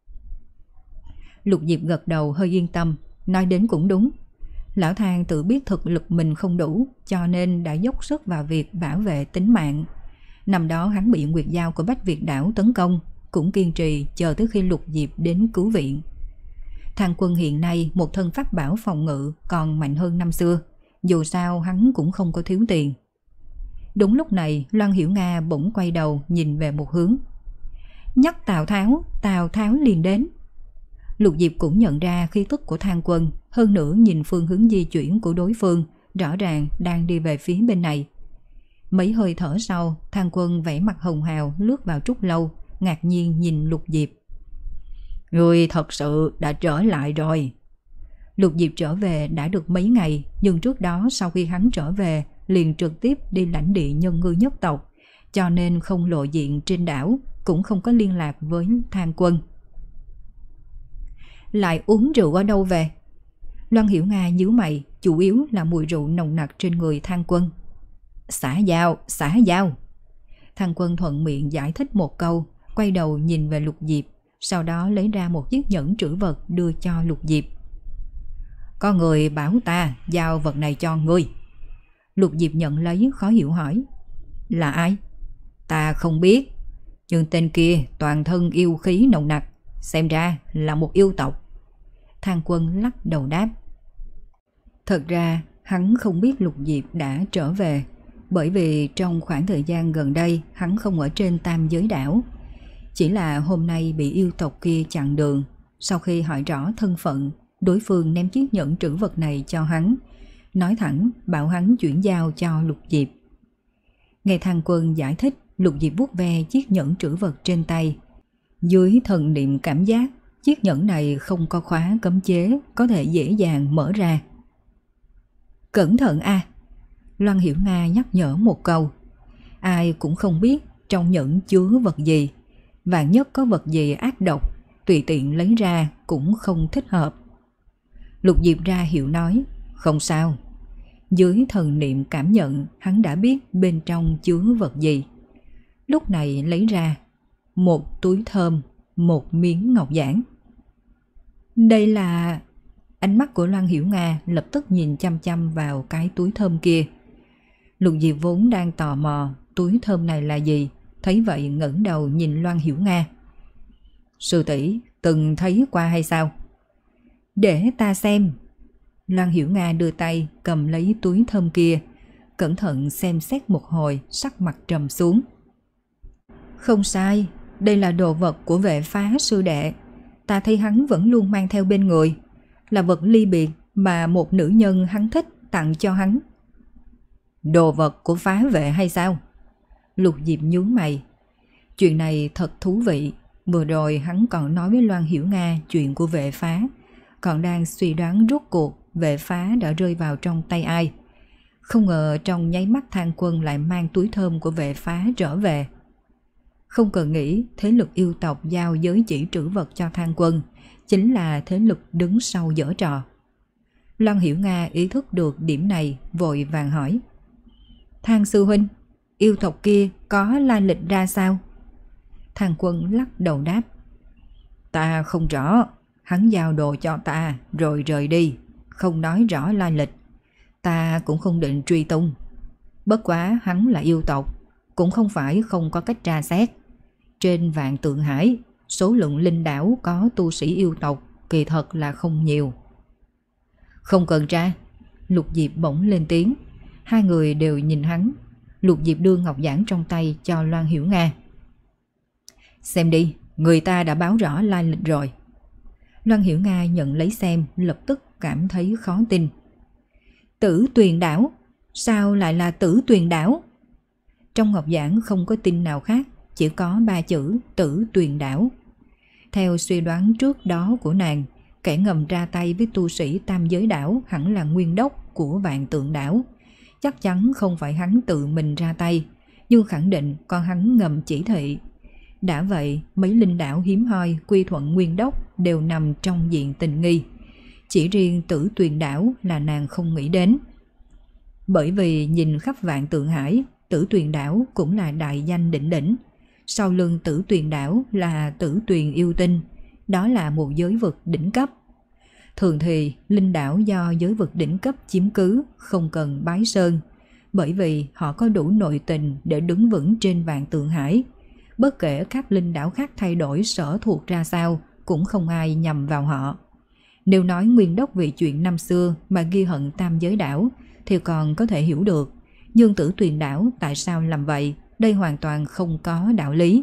Lục Diệp gật đầu hơi yên tâm, nói đến cũng đúng. Lão Thang tự biết thực lực mình không đủ, cho nên đã dốc sức vào việc bảo vệ tính mạng. Năm đó hắn bị Nguyệt Giao của Bách Việt Đảo tấn công, cũng kiên trì chờ tới khi Lục Diệp đến cứu viện. Thang Quân hiện nay một thân pháp bảo phòng ngự còn mạnh hơn năm xưa, dù sao hắn cũng không có thiếu tiền. Đúng lúc này Loan Hiểu Nga bỗng quay đầu nhìn về một hướng. Nhắc Tào Tháo, Tào Tháo liền đến. Lục Diệp cũng nhận ra khí tức của Thang Quân, hơn nữa nhìn phương hướng di chuyển của đối phương, rõ ràng đang đi về phía bên này. Mấy hơi thở sau, Thang Quân vẫy mặt hồng hào lướt vào trúc lâu, ngạc nhiên nhìn Lục Diệp. Người thật sự đã trở lại rồi. Lục Diệp trở về đã được mấy ngày, nhưng trước đó sau khi hắn trở về liền trực tiếp đi lãnh địa nhân ngư nhất tộc, cho nên không lộ diện trên đảo, cũng không có liên lạc với Thang Quân. Lại uống rượu ở đâu về? Loan Hiểu Nga nhíu mày, chủ yếu là mùi rượu nồng nặc trên người Thang Quân. Xã giao, xã giao. Thang Quân thuận miệng giải thích một câu, quay đầu nhìn về Lục Diệp, sau đó lấy ra một chiếc nhẫn trữ vật đưa cho Lục Diệp. Có người bảo ta giao vật này cho ngươi. Lục Diệp nhận lấy khó hiểu hỏi. Là ai? Ta không biết, nhưng tên kia toàn thân yêu khí nồng nặc, xem ra là một yêu tộc. Thang Quân lắc đầu đáp. Thật ra hắn không biết Lục Diệp đã trở về, bởi vì trong khoảng thời gian gần đây hắn không ở trên Tam Giới Đảo. Chỉ là hôm nay bị yêu tộc kia chặn đường. Sau khi hỏi rõ thân phận, đối phương ném chiếc nhẫn trữ vật này cho hắn, nói thẳng bảo hắn chuyển giao cho Lục Diệp. Nghe Thang Quân giải thích, Lục Diệp vuốt ve chiếc nhẫn trữ vật trên tay. Dưới thần niệm cảm giác, chiếc nhẫn này không có khóa cấm chế, có thể dễ dàng mở ra. Cẩn thận a! Loan Hiểu Nga nhắc nhở một câu. Ai cũng không biết trong nhẫn chứa vật gì, vạn nhất có vật gì ác độc, tùy tiện lấy ra cũng không thích hợp. Lục Diệp ra hiệu nói, không sao. Dưới thần niệm cảm nhận, hắn đã biết bên trong chứa vật gì. Lúc này lấy ra một túi thơm, một miếng ngọc giản. Đây là... Ánh mắt của Loan Hiểu Nga lập tức nhìn chăm chăm vào cái túi thơm kia. Lục Diệp vốn đang tò mò túi thơm này là gì, thấy vậy ngẩng đầu nhìn Loan Hiểu Nga. Sư tỷ từng thấy qua hay sao? Để ta xem. Loan Hiểu Nga đưa tay cầm lấy túi thơm kia, cẩn thận xem xét một hồi, sắc mặt trầm xuống. Không sai, đây là đồ vật của Vệ Phá sư đệ. Ta thấy hắn vẫn luôn mang theo bên người, là vật ly biệt mà một nữ nhân hắn thích tặng cho hắn. Đồ vật của Phá vệ hay sao? Lục Diệp nhướng mày. Chuyện này thật thú vị. Vừa rồi hắn còn nói với Loan Hiểu Nga chuyện của Vệ Phá, còn đang suy đoán rốt cuộc Vệ Phá đã rơi vào trong tay ai. Không ngờ trong nháy mắt Thang Quân lại mang túi thơm của Vệ Phá trở về. Không cần nghĩ, thế lực yêu tộc giao giới chỉ trữ vật cho Thang Quân chính là thế lực đứng sau giở trò. Loan Hiểu Nga ý thức được điểm này, vội vàng hỏi: Thang sư huynh, yêu tộc kia có lai lịch ra sao? Thang Quân lắc đầu đáp: Ta không rõ, hắn giao đồ cho ta rồi rời đi, không nói rõ lai lịch. Ta cũng không định truy tung. Bất quá hắn là yêu tộc, cũng không phải không có cách tra xét. Trên Vạn Tượng Hải, số lượng linh đảo có tu sĩ yêu tộc kỳ thật là không nhiều. Không cần tra. Lục Diệp bỗng lên tiếng. Hai người đều nhìn hắn. Lục Diệp đưa ngọc giản trong tay cho Loan Hiểu Nga. Xem đi, người ta đã báo rõ lai lịch rồi. Loan Hiểu Nga nhận lấy xem, lập tức cảm thấy khó tin. Tử Tuyền đảo? Sao lại là Tử Tuyền đảo? Trong ngọc giản không có tin nào khác, chỉ có ba chữ Tử Tuyền đảo. Theo suy đoán trước đó của nàng, kẻ ngầm ra tay với tu sĩ Tam Giới đảo hẳn là nguyên đốc của Vạn Tượng đảo. Chắc chắn không phải hắn tự mình ra tay, nhưng khẳng định con hắn ngầm chỉ thị. Đã vậy, mấy linh đảo hiếm hoi quy thuận nguyên đốc đều nằm trong diện tình nghi. Chỉ riêng Tử Tuyền đảo là nàng không nghĩ đến. Bởi vì nhìn khắp Vạn Tượng Hải, Tử Tuyền đảo cũng là đại danh đỉnh đỉnh. Sau lưng Tử Tuyền đảo là Tử Tuyền yêu tinh, đó là một giới vực đỉnh cấp. Thường thì linh đảo do giới vực đỉnh cấp chiếm cứ không cần bái sơn, bởi vì họ có đủ nội tình để đứng vững trên Vạn Tượng Hải. Bất kể các linh đảo khác thay đổi sở thuộc ra sao, cũng không ai nhầm vào họ. Nếu nói nguyên đốc vì chuyện năm xưa mà ghi hận Tam Giới đảo thì còn có thể hiểu được, nhưng Tử Tuyền đảo tại sao làm vậy, đây hoàn toàn không có đạo lý.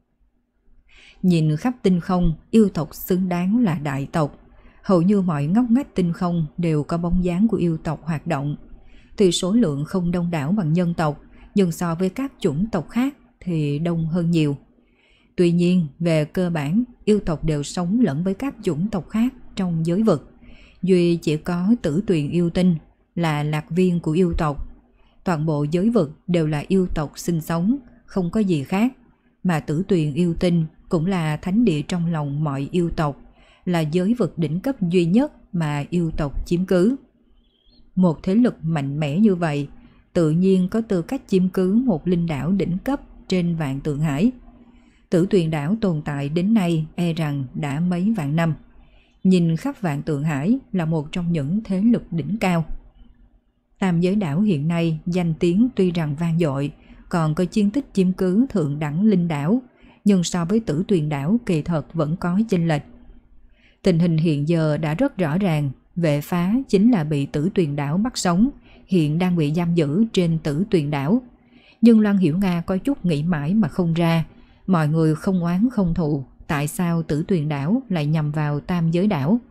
Nhìn khắp tinh không, yêu tộc xứng đáng là đại tộc. Hầu như mọi ngóc ngách tinh không đều có bóng dáng của yêu tộc hoạt động. Tuy số lượng không đông đảo bằng nhân tộc, nhưng so với các chủng tộc khác thì đông hơn nhiều. Tuy nhiên, về cơ bản, yêu tộc đều sống lẫn với các chủng tộc khác trong giới vực. Duy chỉ có Tử Tuyền yêu tinh là lạc viên của yêu tộc. Toàn bộ giới vực đều là yêu tộc sinh sống, không có gì khác. Mà Tử Tuyền yêu tinh cũng là thánh địa trong lòng mọi yêu tộc, là giới vực đỉnh cấp duy nhất mà yêu tộc chiếm cứ. Một thế lực mạnh mẽ như vậy, tự nhiên có tư cách chiếm cứ một linh đảo đỉnh cấp trên Vạn Tượng Hải. Tử Tuyền đảo tồn tại đến nay e rằng đã mấy vạn năm. Nhìn khắp Vạn Tượng Hải là một trong những thế lực đỉnh cao. Tam Giới đảo hiện nay danh tiếng tuy rằng vang dội, còn có chiến tích chiếm cứ thượng đẳng linh đảo, nhưng so với Tử Tuyền đảo kỳ thật vẫn có chênh lệch. Tình hình hiện giờ đã rất rõ ràng, Vệ Phá chính là bị Tử Tuyền đảo bắt sống, hiện đang bị giam giữ trên Tử Tuyền đảo. Nhưng Loan Hiểu Nga có chút nghĩ mãi mà không ra, mọi người không oán không thù, tại sao Tử Tuyền đảo lại nhằm vào Tam Giới đảo?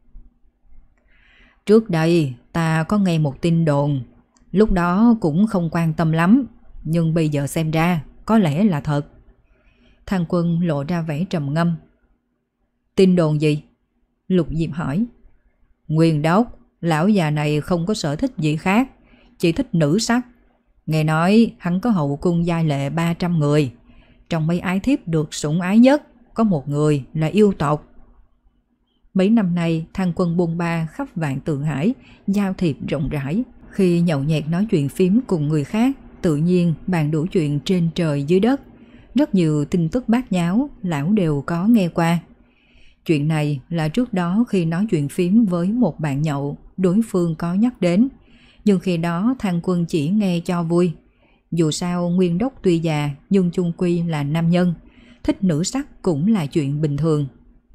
Trước đây ta có nghe một tin đồn, lúc đó cũng không quan tâm lắm, nhưng bây giờ xem ra có lẽ là thật. Thang Quân lộ ra vẻ trầm ngâm. Tin đồn gì? Lục Diệp hỏi. Nguyên đốc, lão già này không có sở thích gì khác, chỉ thích nữ sắc. Nghe nói hắn có hậu cung giai lệ ba trăm người. Trong mấy ái thiếp được sủng ái nhất, có một người là yêu tộc. Mấy năm nay, Thang Quân buôn ba khắp Vạn Tượng Hải, giao thiệp rộng rãi. Khi nhậu nhẹt nói chuyện phím cùng người khác, tự nhiên bàn đủ chuyện trên trời dưới đất. Rất nhiều tin tức bát nháo, lão đều có nghe qua. Chuyện này là trước đó khi nói chuyện phím với một bạn nhậu, đối phương có nhắc đến. Nhưng khi đó Thang Quân chỉ nghe cho vui. Dù sao nguyên đốc tuy già nhưng chung quy là nam nhân, thích nữ sắc cũng là chuyện bình thường.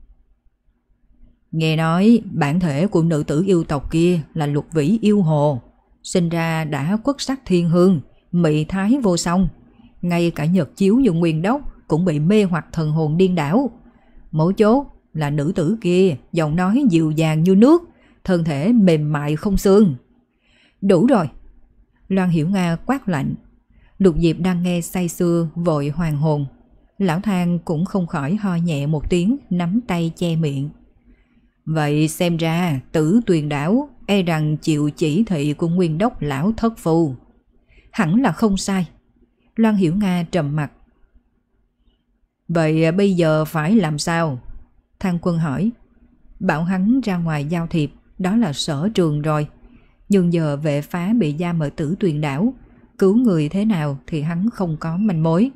Nghe nói bản thể của nữ tử yêu tộc kia là Lục Vĩ yêu hồ, sinh ra đã quất sắc thiên hương, mị thái vô song. Ngay cả nhật chiếu như nguyên đốc cũng bị mê hoặc thần hồn điên đảo. Mấu chốt là nữ tử kia giọng nói dịu dàng như nước, thân thể mềm mại không xương. Đủ rồi, Loan Hiểu Nga quát lạnh. Lục Diệp đang nghe say sưa vội hoàn hồn. Lão Thang cũng không khỏi ho nhẹ một tiếng, nắm tay che miệng. Vậy xem ra Tử Tuyền đảo e rằng chịu chỉ thị của nguyên đốc lão thất phu. Hẳn là không sai. Loan Hiểu Nga trầm mặt. Vậy bây giờ phải làm sao? Thang Quân hỏi. Bảo hắn ra ngoài giao thiệp, đó là sở trường rồi. Nhưng giờ vệ phá bị giam ở Tử Tuyền đảo, cứu người thế nào thì hắn không có manh mối.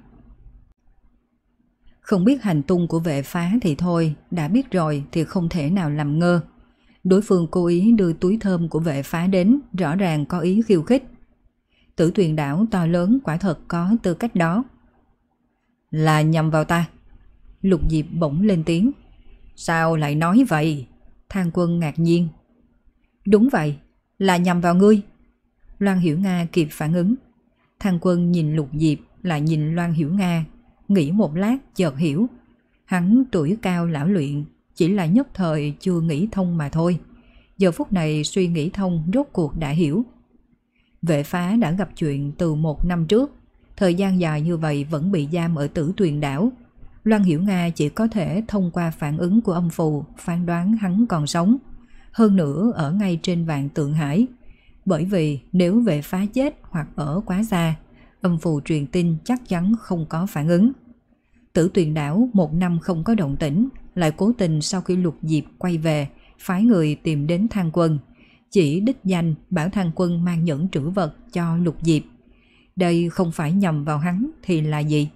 Không biết hành tung của vệ phá thì thôi, đã biết rồi thì không thể nào làm ngơ. Đối phương cố ý đưa túi thơm của vệ phá đến, rõ ràng có ý khiêu khích. Tử Tuyền đảo to lớn quả thật có tư cách đó. Là nhằm vào ta. Lục Diệp bỗng lên tiếng. Sao lại nói vậy? Thang Quân ngạc nhiên. Đúng vậy, là nhằm vào ngươi. Loan Hiểu Nga kịp phản ứng. Thang Quân nhìn Lục Diệp, lại nhìn Loan Hiểu Nga, nghĩ một lát chợt hiểu. Hắn tuổi cao lão luyện, chỉ là nhất thời chưa nghĩ thông mà thôi. Giờ phút này suy nghĩ thông, rốt cuộc đã hiểu. Vệ phá đã gặp chuyện từ một năm trước, thời gian dài như vậy vẫn bị giam ở Tử Tuyền đảo. Loan Hiểu Nga chỉ có thể thông qua phản ứng của âm phù phán đoán hắn còn sống, hơn nữa ở ngay trên Vạn Tượng Hải. Bởi vì nếu vệ phá chết hoặc ở quá xa, âm phù truyền tin chắc chắn không có phản ứng. Tử Tuyền đảo một năm không có động tĩnh, lại cố tình sau khi Lục Diệp quay về phái người tìm đến Thang Quân, chỉ đích danh bảo Thang Quân mang nhẫn trữ vật cho Lục Diệp. Đây không phải nhằm vào hắn thì là gì?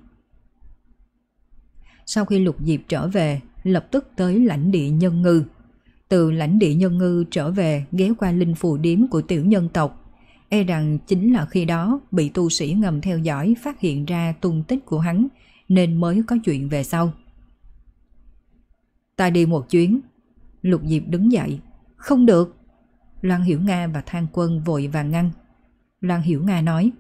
Sau khi Lục Diệp trở về, lập tức tới lãnh địa Nhân Ngư. Từ lãnh địa Nhân Ngư trở về ghé qua linh phù điếm của tiểu nhân tộc. E rằng chính là khi đó bị tu sĩ ngầm theo dõi phát hiện ra tung tích của hắn, nên mới có chuyện về sau. Ta đi một chuyến. Lục Diệp đứng dậy. Không được. Loan Hiểu Nga và Thang Quân vội vàng ngăn. Loan Hiểu Nga nói.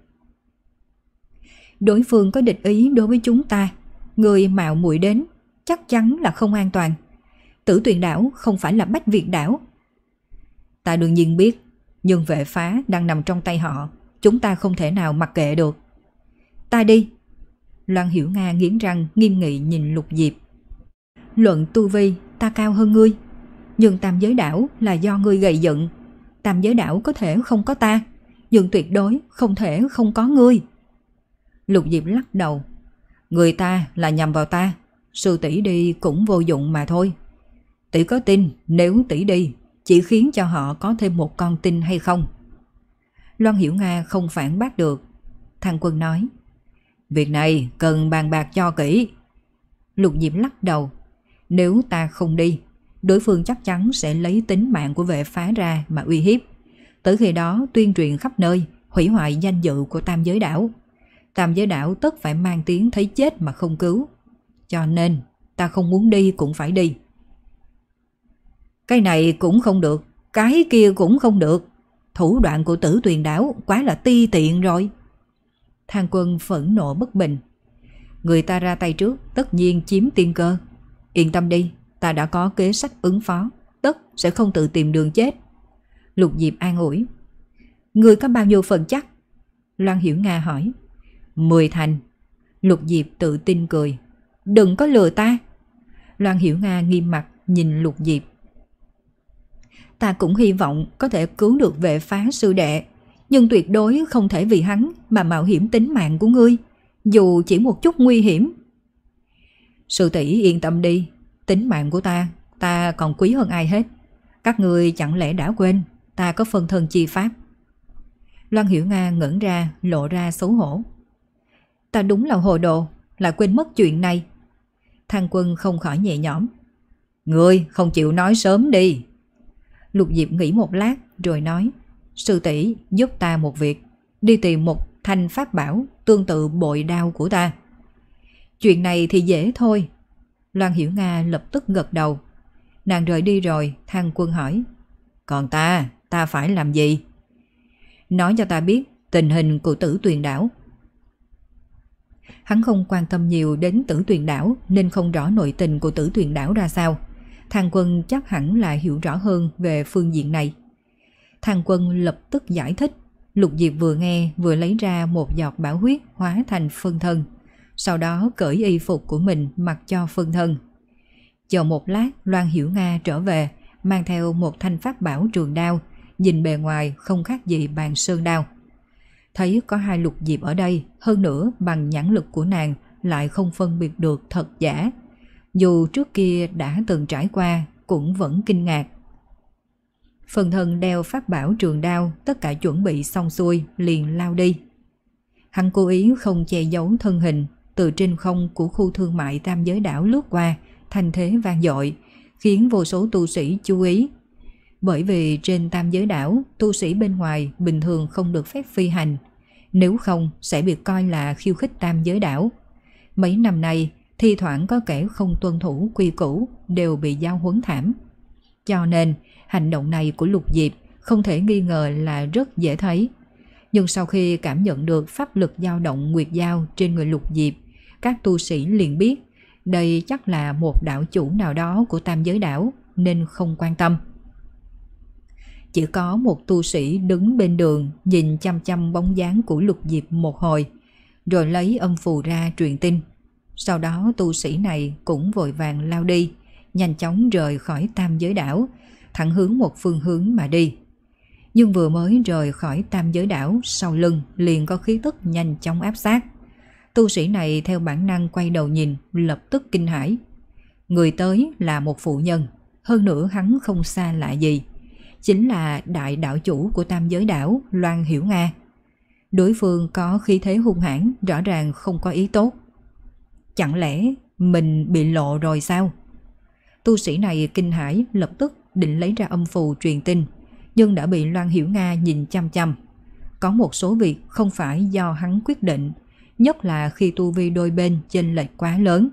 Đối phương có địch ý đối với chúng ta. Người mạo muội đến chắc chắn là không an toàn. Tử Tuyền đảo không phải là Bách Việt đảo. Ta đương nhiên biết, nhưng vệ phá đang nằm trong tay họ, chúng ta không thể nào mặc kệ được. Ta đi. Loan Hiểu Nga nghiến răng nghiêm nghị nhìn Lục Diệp. Luận tu vi ta cao hơn ngươi, nhưng tam giới đảo là do ngươi gầy dựng. Tam giới đảo có thể không có ta, nhưng tuyệt đối không thể không có ngươi. Lục Diệp lắc đầu. Người ta là nhằm vào ta, sư tỷ đi cũng vô dụng mà thôi. Tỷ có tin nếu tỷ đi chỉ khiến cho họ có thêm một con tin hay không? Loan Hiểu Nga không phản bác được. Thang Quân nói. Việc này cần bàn bạc cho kỹ. Lục Diệp lắc đầu. Nếu ta không đi, đối phương chắc chắn sẽ lấy tính mạng của vệ phá ra mà uy hiếp. Tới khi đó tuyên truyền khắp nơi, hủy hoại danh dự của tam giới đảo. Tam giới đảo tất phải mang tiếng thấy chết mà không cứu. Cho nên ta không muốn đi cũng phải đi. Cái này cũng không được, cái kia cũng không được. Thủ đoạn của Tử Tuyền đảo quá là ti tiện rồi. Thang Quân phẫn nộ bất bình. Người ta ra tay trước tất nhiên chiếm tiên cơ. Yên tâm đi, ta đã có kế sách ứng phó, tất sẽ không tự tìm đường chết. Lục Diệp an ủi. Người có bao nhiêu phần chắc? Loan Hiểu Nga hỏi. Mười thành. Lục Diệp tự tin cười. Đừng có lừa ta. Loan Hiểu Nga nghiêm mặt nhìn Lục Diệp. Ta cũng hy vọng có thể cứu được vệ phá sư đệ, nhưng tuyệt đối không thể vì hắn mà mạo hiểm tính mạng của ngươi, dù chỉ một chút nguy hiểm. Sư tỷ yên tâm đi, tính mạng của ta, ta còn quý hơn ai hết. Các ngươi chẳng lẽ đã quên ta có phân thân chi pháp? Loan Hiểu Nga ngẩn ra, lộ ra xấu hổ. Ta đúng là hồ đồ, lại quên mất chuyện này. Thang Quân không khỏi nhẹ nhõm. Ngươi không chịu nói sớm đi. Lục Diệp nghĩ một lát rồi nói. Sư tỷ giúp ta một việc, đi tìm một thanh pháp bảo tương tự bội đao của ta. Chuyện này thì dễ thôi. Loan Hiểu Nga lập tức gật đầu. Nàng rời đi rồi, Thang Quân hỏi. Còn ta, ta phải làm gì? Nói cho ta biết tình hình của Tử Tuyền đảo. Hắn không quan tâm nhiều đến Tử Tuyền đảo nên không rõ nội tình của Tử Tuyền đảo ra sao. Thang Quân chắc hẳn là hiểu rõ hơn về phương diện này. Thang Quân lập tức giải thích. Lục Diệp vừa nghe vừa lấy ra một giọt bảo huyết hóa thành phân thân, sau đó cởi y phục của mình mặc cho phân thân. Chờ một lát Loan Hiểu Nga trở về, mang theo một thanh pháp bảo trường đao, nhìn bề ngoài không khác gì bàn sơn đao. Thấy có hai Lục Diệp ở đây, hơn nữa bằng nhãn lực của nàng lại không phân biệt được thật giả. Dù trước kia đã từng trải qua cũng vẫn kinh ngạc. Phần thân đeo pháp bảo trường đao, tất cả chuẩn bị xong xuôi liền lao đi. Hắn cố ý không che giấu thân hình, từ trên không của khu thương mại Tam Giới Đảo lướt qua, thanh thế vang dội, khiến vô số tu sĩ chú ý. Bởi vì trên Tam Giới Đảo, tu sĩ bên ngoài bình thường không được phép phi hành, nếu không sẽ bị coi là khiêu khích Tam Giới Đảo. Mấy năm nay, thi thoảng có kẻ không tuân thủ quy củ đều bị giao huấn thảm. Cho nên, hành động này của Lục Diệp không thể nghi ngờ là rất dễ thấy. Nhưng sau khi cảm nhận được pháp lực dao động nguyệt dao trên người Lục Diệp, các tu sĩ liền biết đây chắc là một đạo chủ nào đó của Tam Giới Đảo nên không quan tâm. Chỉ có một tu sĩ đứng bên đường nhìn chăm chăm bóng dáng của Lục Diệp một hồi, rồi lấy âm phù ra truyền tin. Sau đó tu sĩ này cũng vội vàng lao đi, nhanh chóng rời khỏi Tam Giới Đảo, thẳng hướng một phương hướng mà đi. Nhưng vừa mới rời khỏi Tam Giới Đảo, sau lưng liền có khí tức nhanh chóng áp sát. Tu sĩ này theo bản năng quay đầu nhìn, lập tức kinh hãi. Người tới là một phụ nhân, hơn nữa hắn không xa lạ gì, chính là đại đạo chủ của Tam Giới Đảo, Loan Hiểu Nga. Đối phương có khí thế hung hãn, rõ ràng không có ý tốt. Chẳng lẽ mình bị lộ rồi sao? Tu sĩ này kinh hãi, lập tức định lấy ra âm phù truyền tin, nhưng đã bị Loan Hiểu Nga nhìn chăm chăm. Có một số việc không phải do hắn quyết định, nhất là khi tu vi đôi bên chênh lệch quá lớn.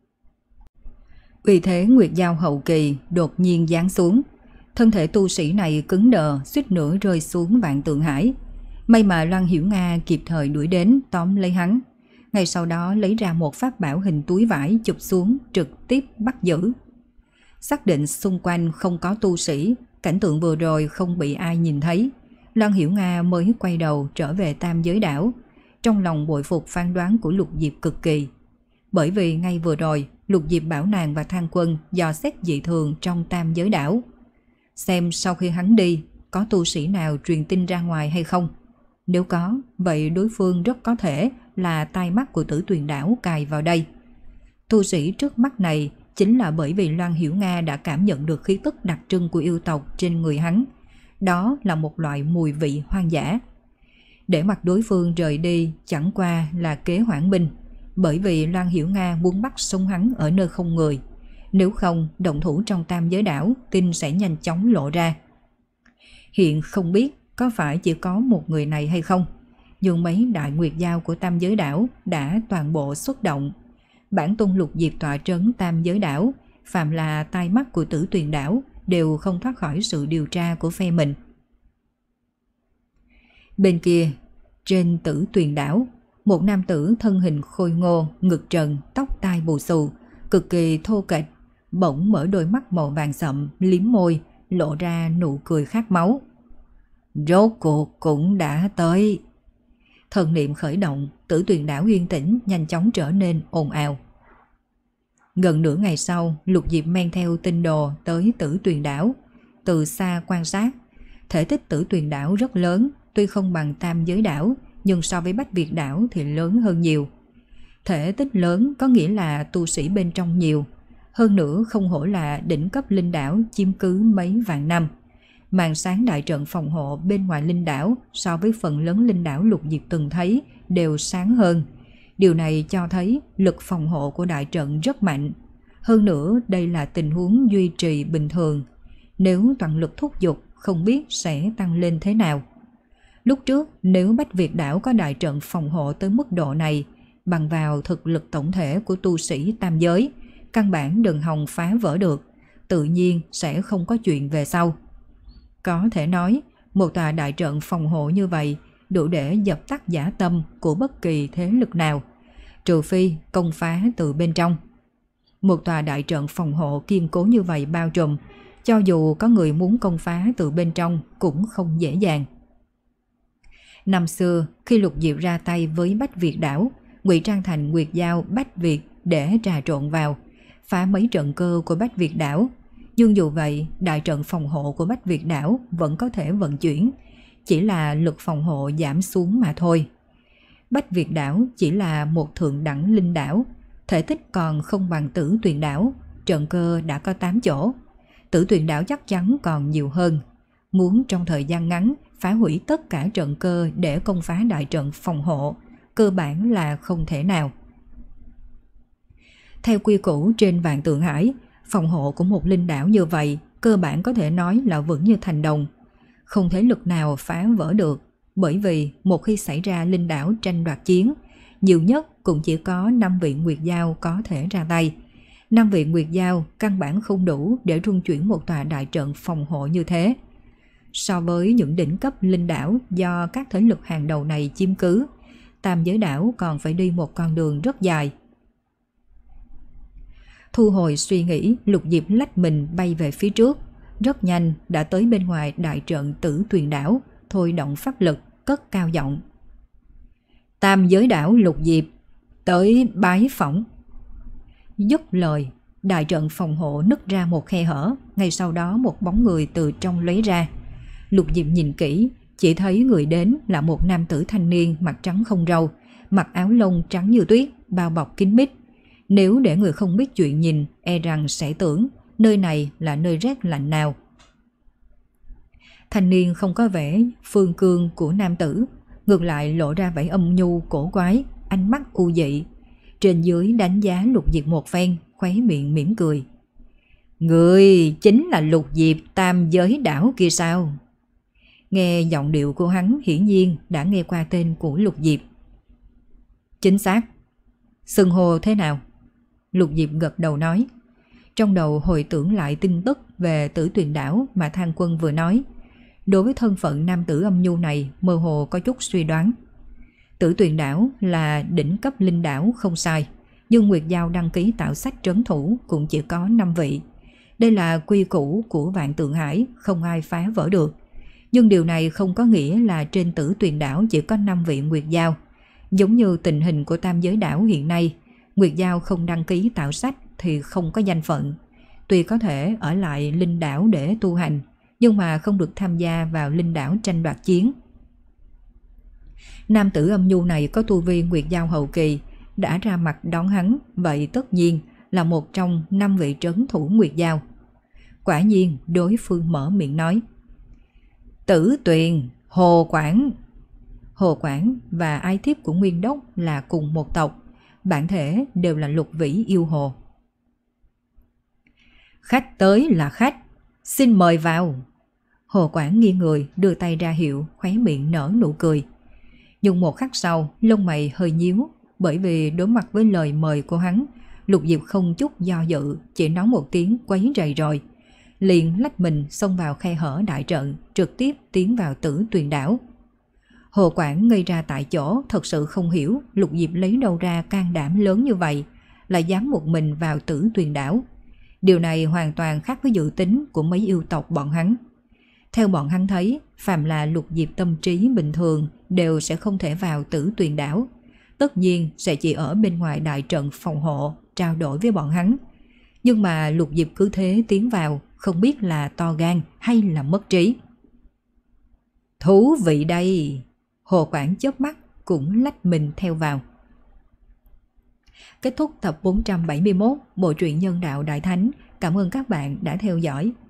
Vì thế nguyệt giao hậu kỳ đột nhiên giáng xuống, thân thể tu sĩ này cứng đờ, suýt nữa rơi xuống vạn tượng hải. May mà Loan Hiểu Nga kịp thời đuổi đến tóm lấy hắn, ngay sau đó lấy ra một pháp bảo hình túi vải chụp xuống, trực tiếp bắt giữ. Xác định xung quanh không có tu sĩ, cảnh tượng vừa rồi không bị ai nhìn thấy, Loan Hiểu Nga mới quay đầu trở về Tam Giới Đảo. Trong lòng bội phục phán đoán của Lục Diệp cực kỳ, bởi vì ngay vừa rồi Lục Diệp bảo nàng và Thang Quân dò xét dị thường trong Tam Giới Đảo, xem sau khi hắn đi có tu sĩ nào truyền tin ra ngoài hay không. Nếu có, vậy đối phương rất có thể là tai mắt của Tử Tuyền Đảo cài vào đây. Tu sĩ trước mắt này chính là bởi vì Loan Hiểu Nga đã cảm nhận được khí tức đặc trưng của yêu tộc trên người hắn. Đó là một loại mùi vị hoang dã. Để mặc đối phương rời đi chẳng qua là kế hoãn binh, bởi vì Loan Hiểu Nga muốn bắt sống hắn ở nơi không người. Nếu không, động thủ trong Tam Giới Đảo, tin sẽ nhanh chóng lộ ra. Hiện không biết có phải chỉ có một người này hay không, nhưng mấy đại nguyệt giao của Tam Giới Đảo đã toàn bộ xuất động. Bản tôn Lục Diệp tọa trấn Tam Giới Đảo, phàm là tai mắt của Tử Tuyền Đảo đều không thoát khỏi sự điều tra của phe mình. Bên kia, trên Tử Tuyền Đảo, một nam tử thân hình khôi ngô, ngực trần, tóc tai bù xù, cực kỳ thô kệch, bỗng mở đôi mắt màu vàng sậm, liếm môi, lộ ra nụ cười khát máu. Rốt cuộc cũng đã tới. Thần niệm khởi động, Tử Tuyền Đảo yên tĩnh nhanh chóng trở nên ồn ào. Gần nửa ngày sau, Lục Diệp men theo tinh đồ tới Tử Tuyền Đảo. Từ xa quan sát, thể tích Tử Tuyền Đảo rất lớn, tuy không bằng Tam Giới Đảo, nhưng so với Bách Việt Đảo thì lớn hơn nhiều. Thể tích lớn có nghĩa là tu sĩ bên trong nhiều, hơn nữa không hổ là đỉnh cấp linh đảo chiếm cứ mấy vạn năm. Màn sáng đại trận phòng hộ bên ngoài linh đảo so với phần lớn linh đảo Lục Diệp từng thấy đều sáng hơn. Điều này cho thấy lực phòng hộ của đại trận rất mạnh. Hơn nữa đây là tình huống duy trì bình thường, nếu toàn lực thúc giục không biết sẽ tăng lên thế nào. Lúc trước nếu Bách Việt Đảo có đại trận phòng hộ tới mức độ này, bằng vào thực lực tổng thể của tu sĩ tam giới, căn bản đừng hòng phá vỡ được, tự nhiên sẽ không có chuyện về sau. Có thể nói, một tòa đại trận phòng hộ như vậy đủ để dập tắt dã tâm của bất kỳ thế lực nào, trừ phi công phá từ bên trong. Một tòa đại trận phòng hộ kiên cố như vậy bao trùm, cho dù có người muốn công phá từ bên trong cũng không dễ dàng. Năm xưa, khi Lục Diệp ra tay với Bách Việt Đảo, ngụy trang thành nguyệt giao Bách Việt để trà trộn vào, phá mấy trận cơ của Bách Việt Đảo. Nhưng dù vậy, đại trận phòng hộ của Bách Việt Đảo vẫn có thể vận chuyển, chỉ là lực phòng hộ giảm xuống mà thôi. Bách Việt đảo chỉ là một thượng đẳng linh đảo, thể tích còn không bằng Tử Tuyền đảo, trận cơ đã có tám chỗ. Tử Tuyền đảo chắc chắn còn nhiều hơn. Muốn trong thời gian ngắn phá hủy tất cả trận cơ để công phá đại trận phòng hộ, cơ bản là không thể nào. Theo quy củ trên Vạn Tượng Hải, phòng hộ của một linh đảo như vậy cơ bản có thể nói là vững như thành đồng, không thế lực nào phá vỡ được, bởi vì một khi xảy ra linh đảo tranh đoạt chiến, nhiều nhất cũng chỉ có năm vị Nguyệt Giao có thể ra tay. Năm vị Nguyệt Giao căn bản không đủ để rung chuyển một tòa đại trận phòng hộ như thế. So với những đỉnh cấp linh đảo do các thế lực hàng đầu này chiếm cứ, Tam Giới đảo còn phải đi một con đường rất dài. Thu hồi suy nghĩ, Lục Diệp lách mình bay về phía trước, rất nhanh đã tới bên ngoài đại trận Tử Tuyền đảo, thôi động pháp lực, cất cao giọng. Tam Giới đảo Lục Diệp, tới bái phỏng. Dứt lời, đại trận phòng hộ nứt ra một khe hở, ngay sau đó một bóng người từ trong lóe ra. Lục Diệp nhìn kỹ, chỉ thấy người đến là một nam tử thanh niên mặt trắng không râu, mặc áo lông trắng như tuyết, bao bọc kín mít. Nếu để người không biết chuyện nhìn, e rằng sẽ tưởng nơi này là nơi rét lạnh nào. Thanh niên không có vẻ phương cương của nam tử, ngược lại lộ ra vẻ âm nhu cổ quái, ánh mắt u dị. Trên dưới đánh giá Lục Diệp một phen, khóe miệng mỉm cười. Người chính là Lục Diệp Tam Giới đảo kia sao? Nghe giọng điệu của hắn hiển nhiên đã nghe qua tên của Lục Diệp. Chính xác. Xưng hô thế nào? Lục Diệp gật đầu nói. Trong đầu hồi tưởng lại tin tức về Tử Tuyền đảo mà Thang Quân vừa nói. Đối với thân phận nam tử âm nhu này mơ hồ có chút suy đoán. Tử Tuyền đảo là đỉnh cấp linh đảo không sai, nhưng Nguyệt Giao đăng ký tạo sách trấn thủ cũng chỉ có năm vị. Đây là quy củ của Vạn Tượng Hải, không ai phá vỡ được. Nhưng điều này không có nghĩa là trên Tử Tuyền đảo chỉ có năm vị Nguyệt Giao. Giống như tình hình của Tam Giới đảo hiện nay, Nguyệt Giao không đăng ký tạo sách thì không có danh phận. Tuy có thể ở lại linh đảo để tu hành, nhưng mà không được tham gia vào linh đảo tranh đoạt chiến. Nam tử âm nhu này có tu vi Nguyệt Giao hậu kỳ, đã ra mặt đón hắn, vậy tất nhiên là một trong năm vị trấn thủ Nguyệt Giao. Quả nhiên đối phương mở miệng nói. Tử Tuyền, Hồ Quảng. Hồ Quảng và ái thiếp của Nguyên Đốc là cùng một tộc, bản thể đều là Lục Vĩ yêu hồ. Khách tới là khách, xin mời vào. Hồ Quảng nghiêng người đưa tay ra hiệu, khóe miệng nở nụ cười. Nhưng một khắc sau, lông mày hơi nhíu, bởi vì đối mặt với lời mời của hắn, Lục Diệp không chút do dự, chỉ nói một tiếng quấy rầy rồi. Liền lách mình xông vào khe hở đại trận, trực tiếp tiến vào Tử Tuyền đảo. Hồ Quảng ngây ra tại chỗ, thật sự không hiểu Lục Diệp lấy đâu ra can đảm lớn như vậy, lại dám một mình vào Tử Tuyền đảo. Điều này hoàn toàn khác với dự tính của mấy yêu tộc bọn hắn. Theo bọn hắn thấy, phàm là Lục Diệp tâm trí bình thường đều sẽ không thể vào Tử Tuyền đảo. Tất nhiên sẽ chỉ ở bên ngoài đại trận phòng hộ, trao đổi với bọn hắn. Nhưng mà Lục Diệp cứ thế tiến vào, không biết là to gan hay là mất trí. Thú vị đây! Hồ Quảng chớp mắt cũng lách mình theo vào. Kết thúc tập bốn trăm bảy mươi mốt Bộ truyện Nhân đạo Đại Thánh. Cảm ơn các bạn đã theo dõi.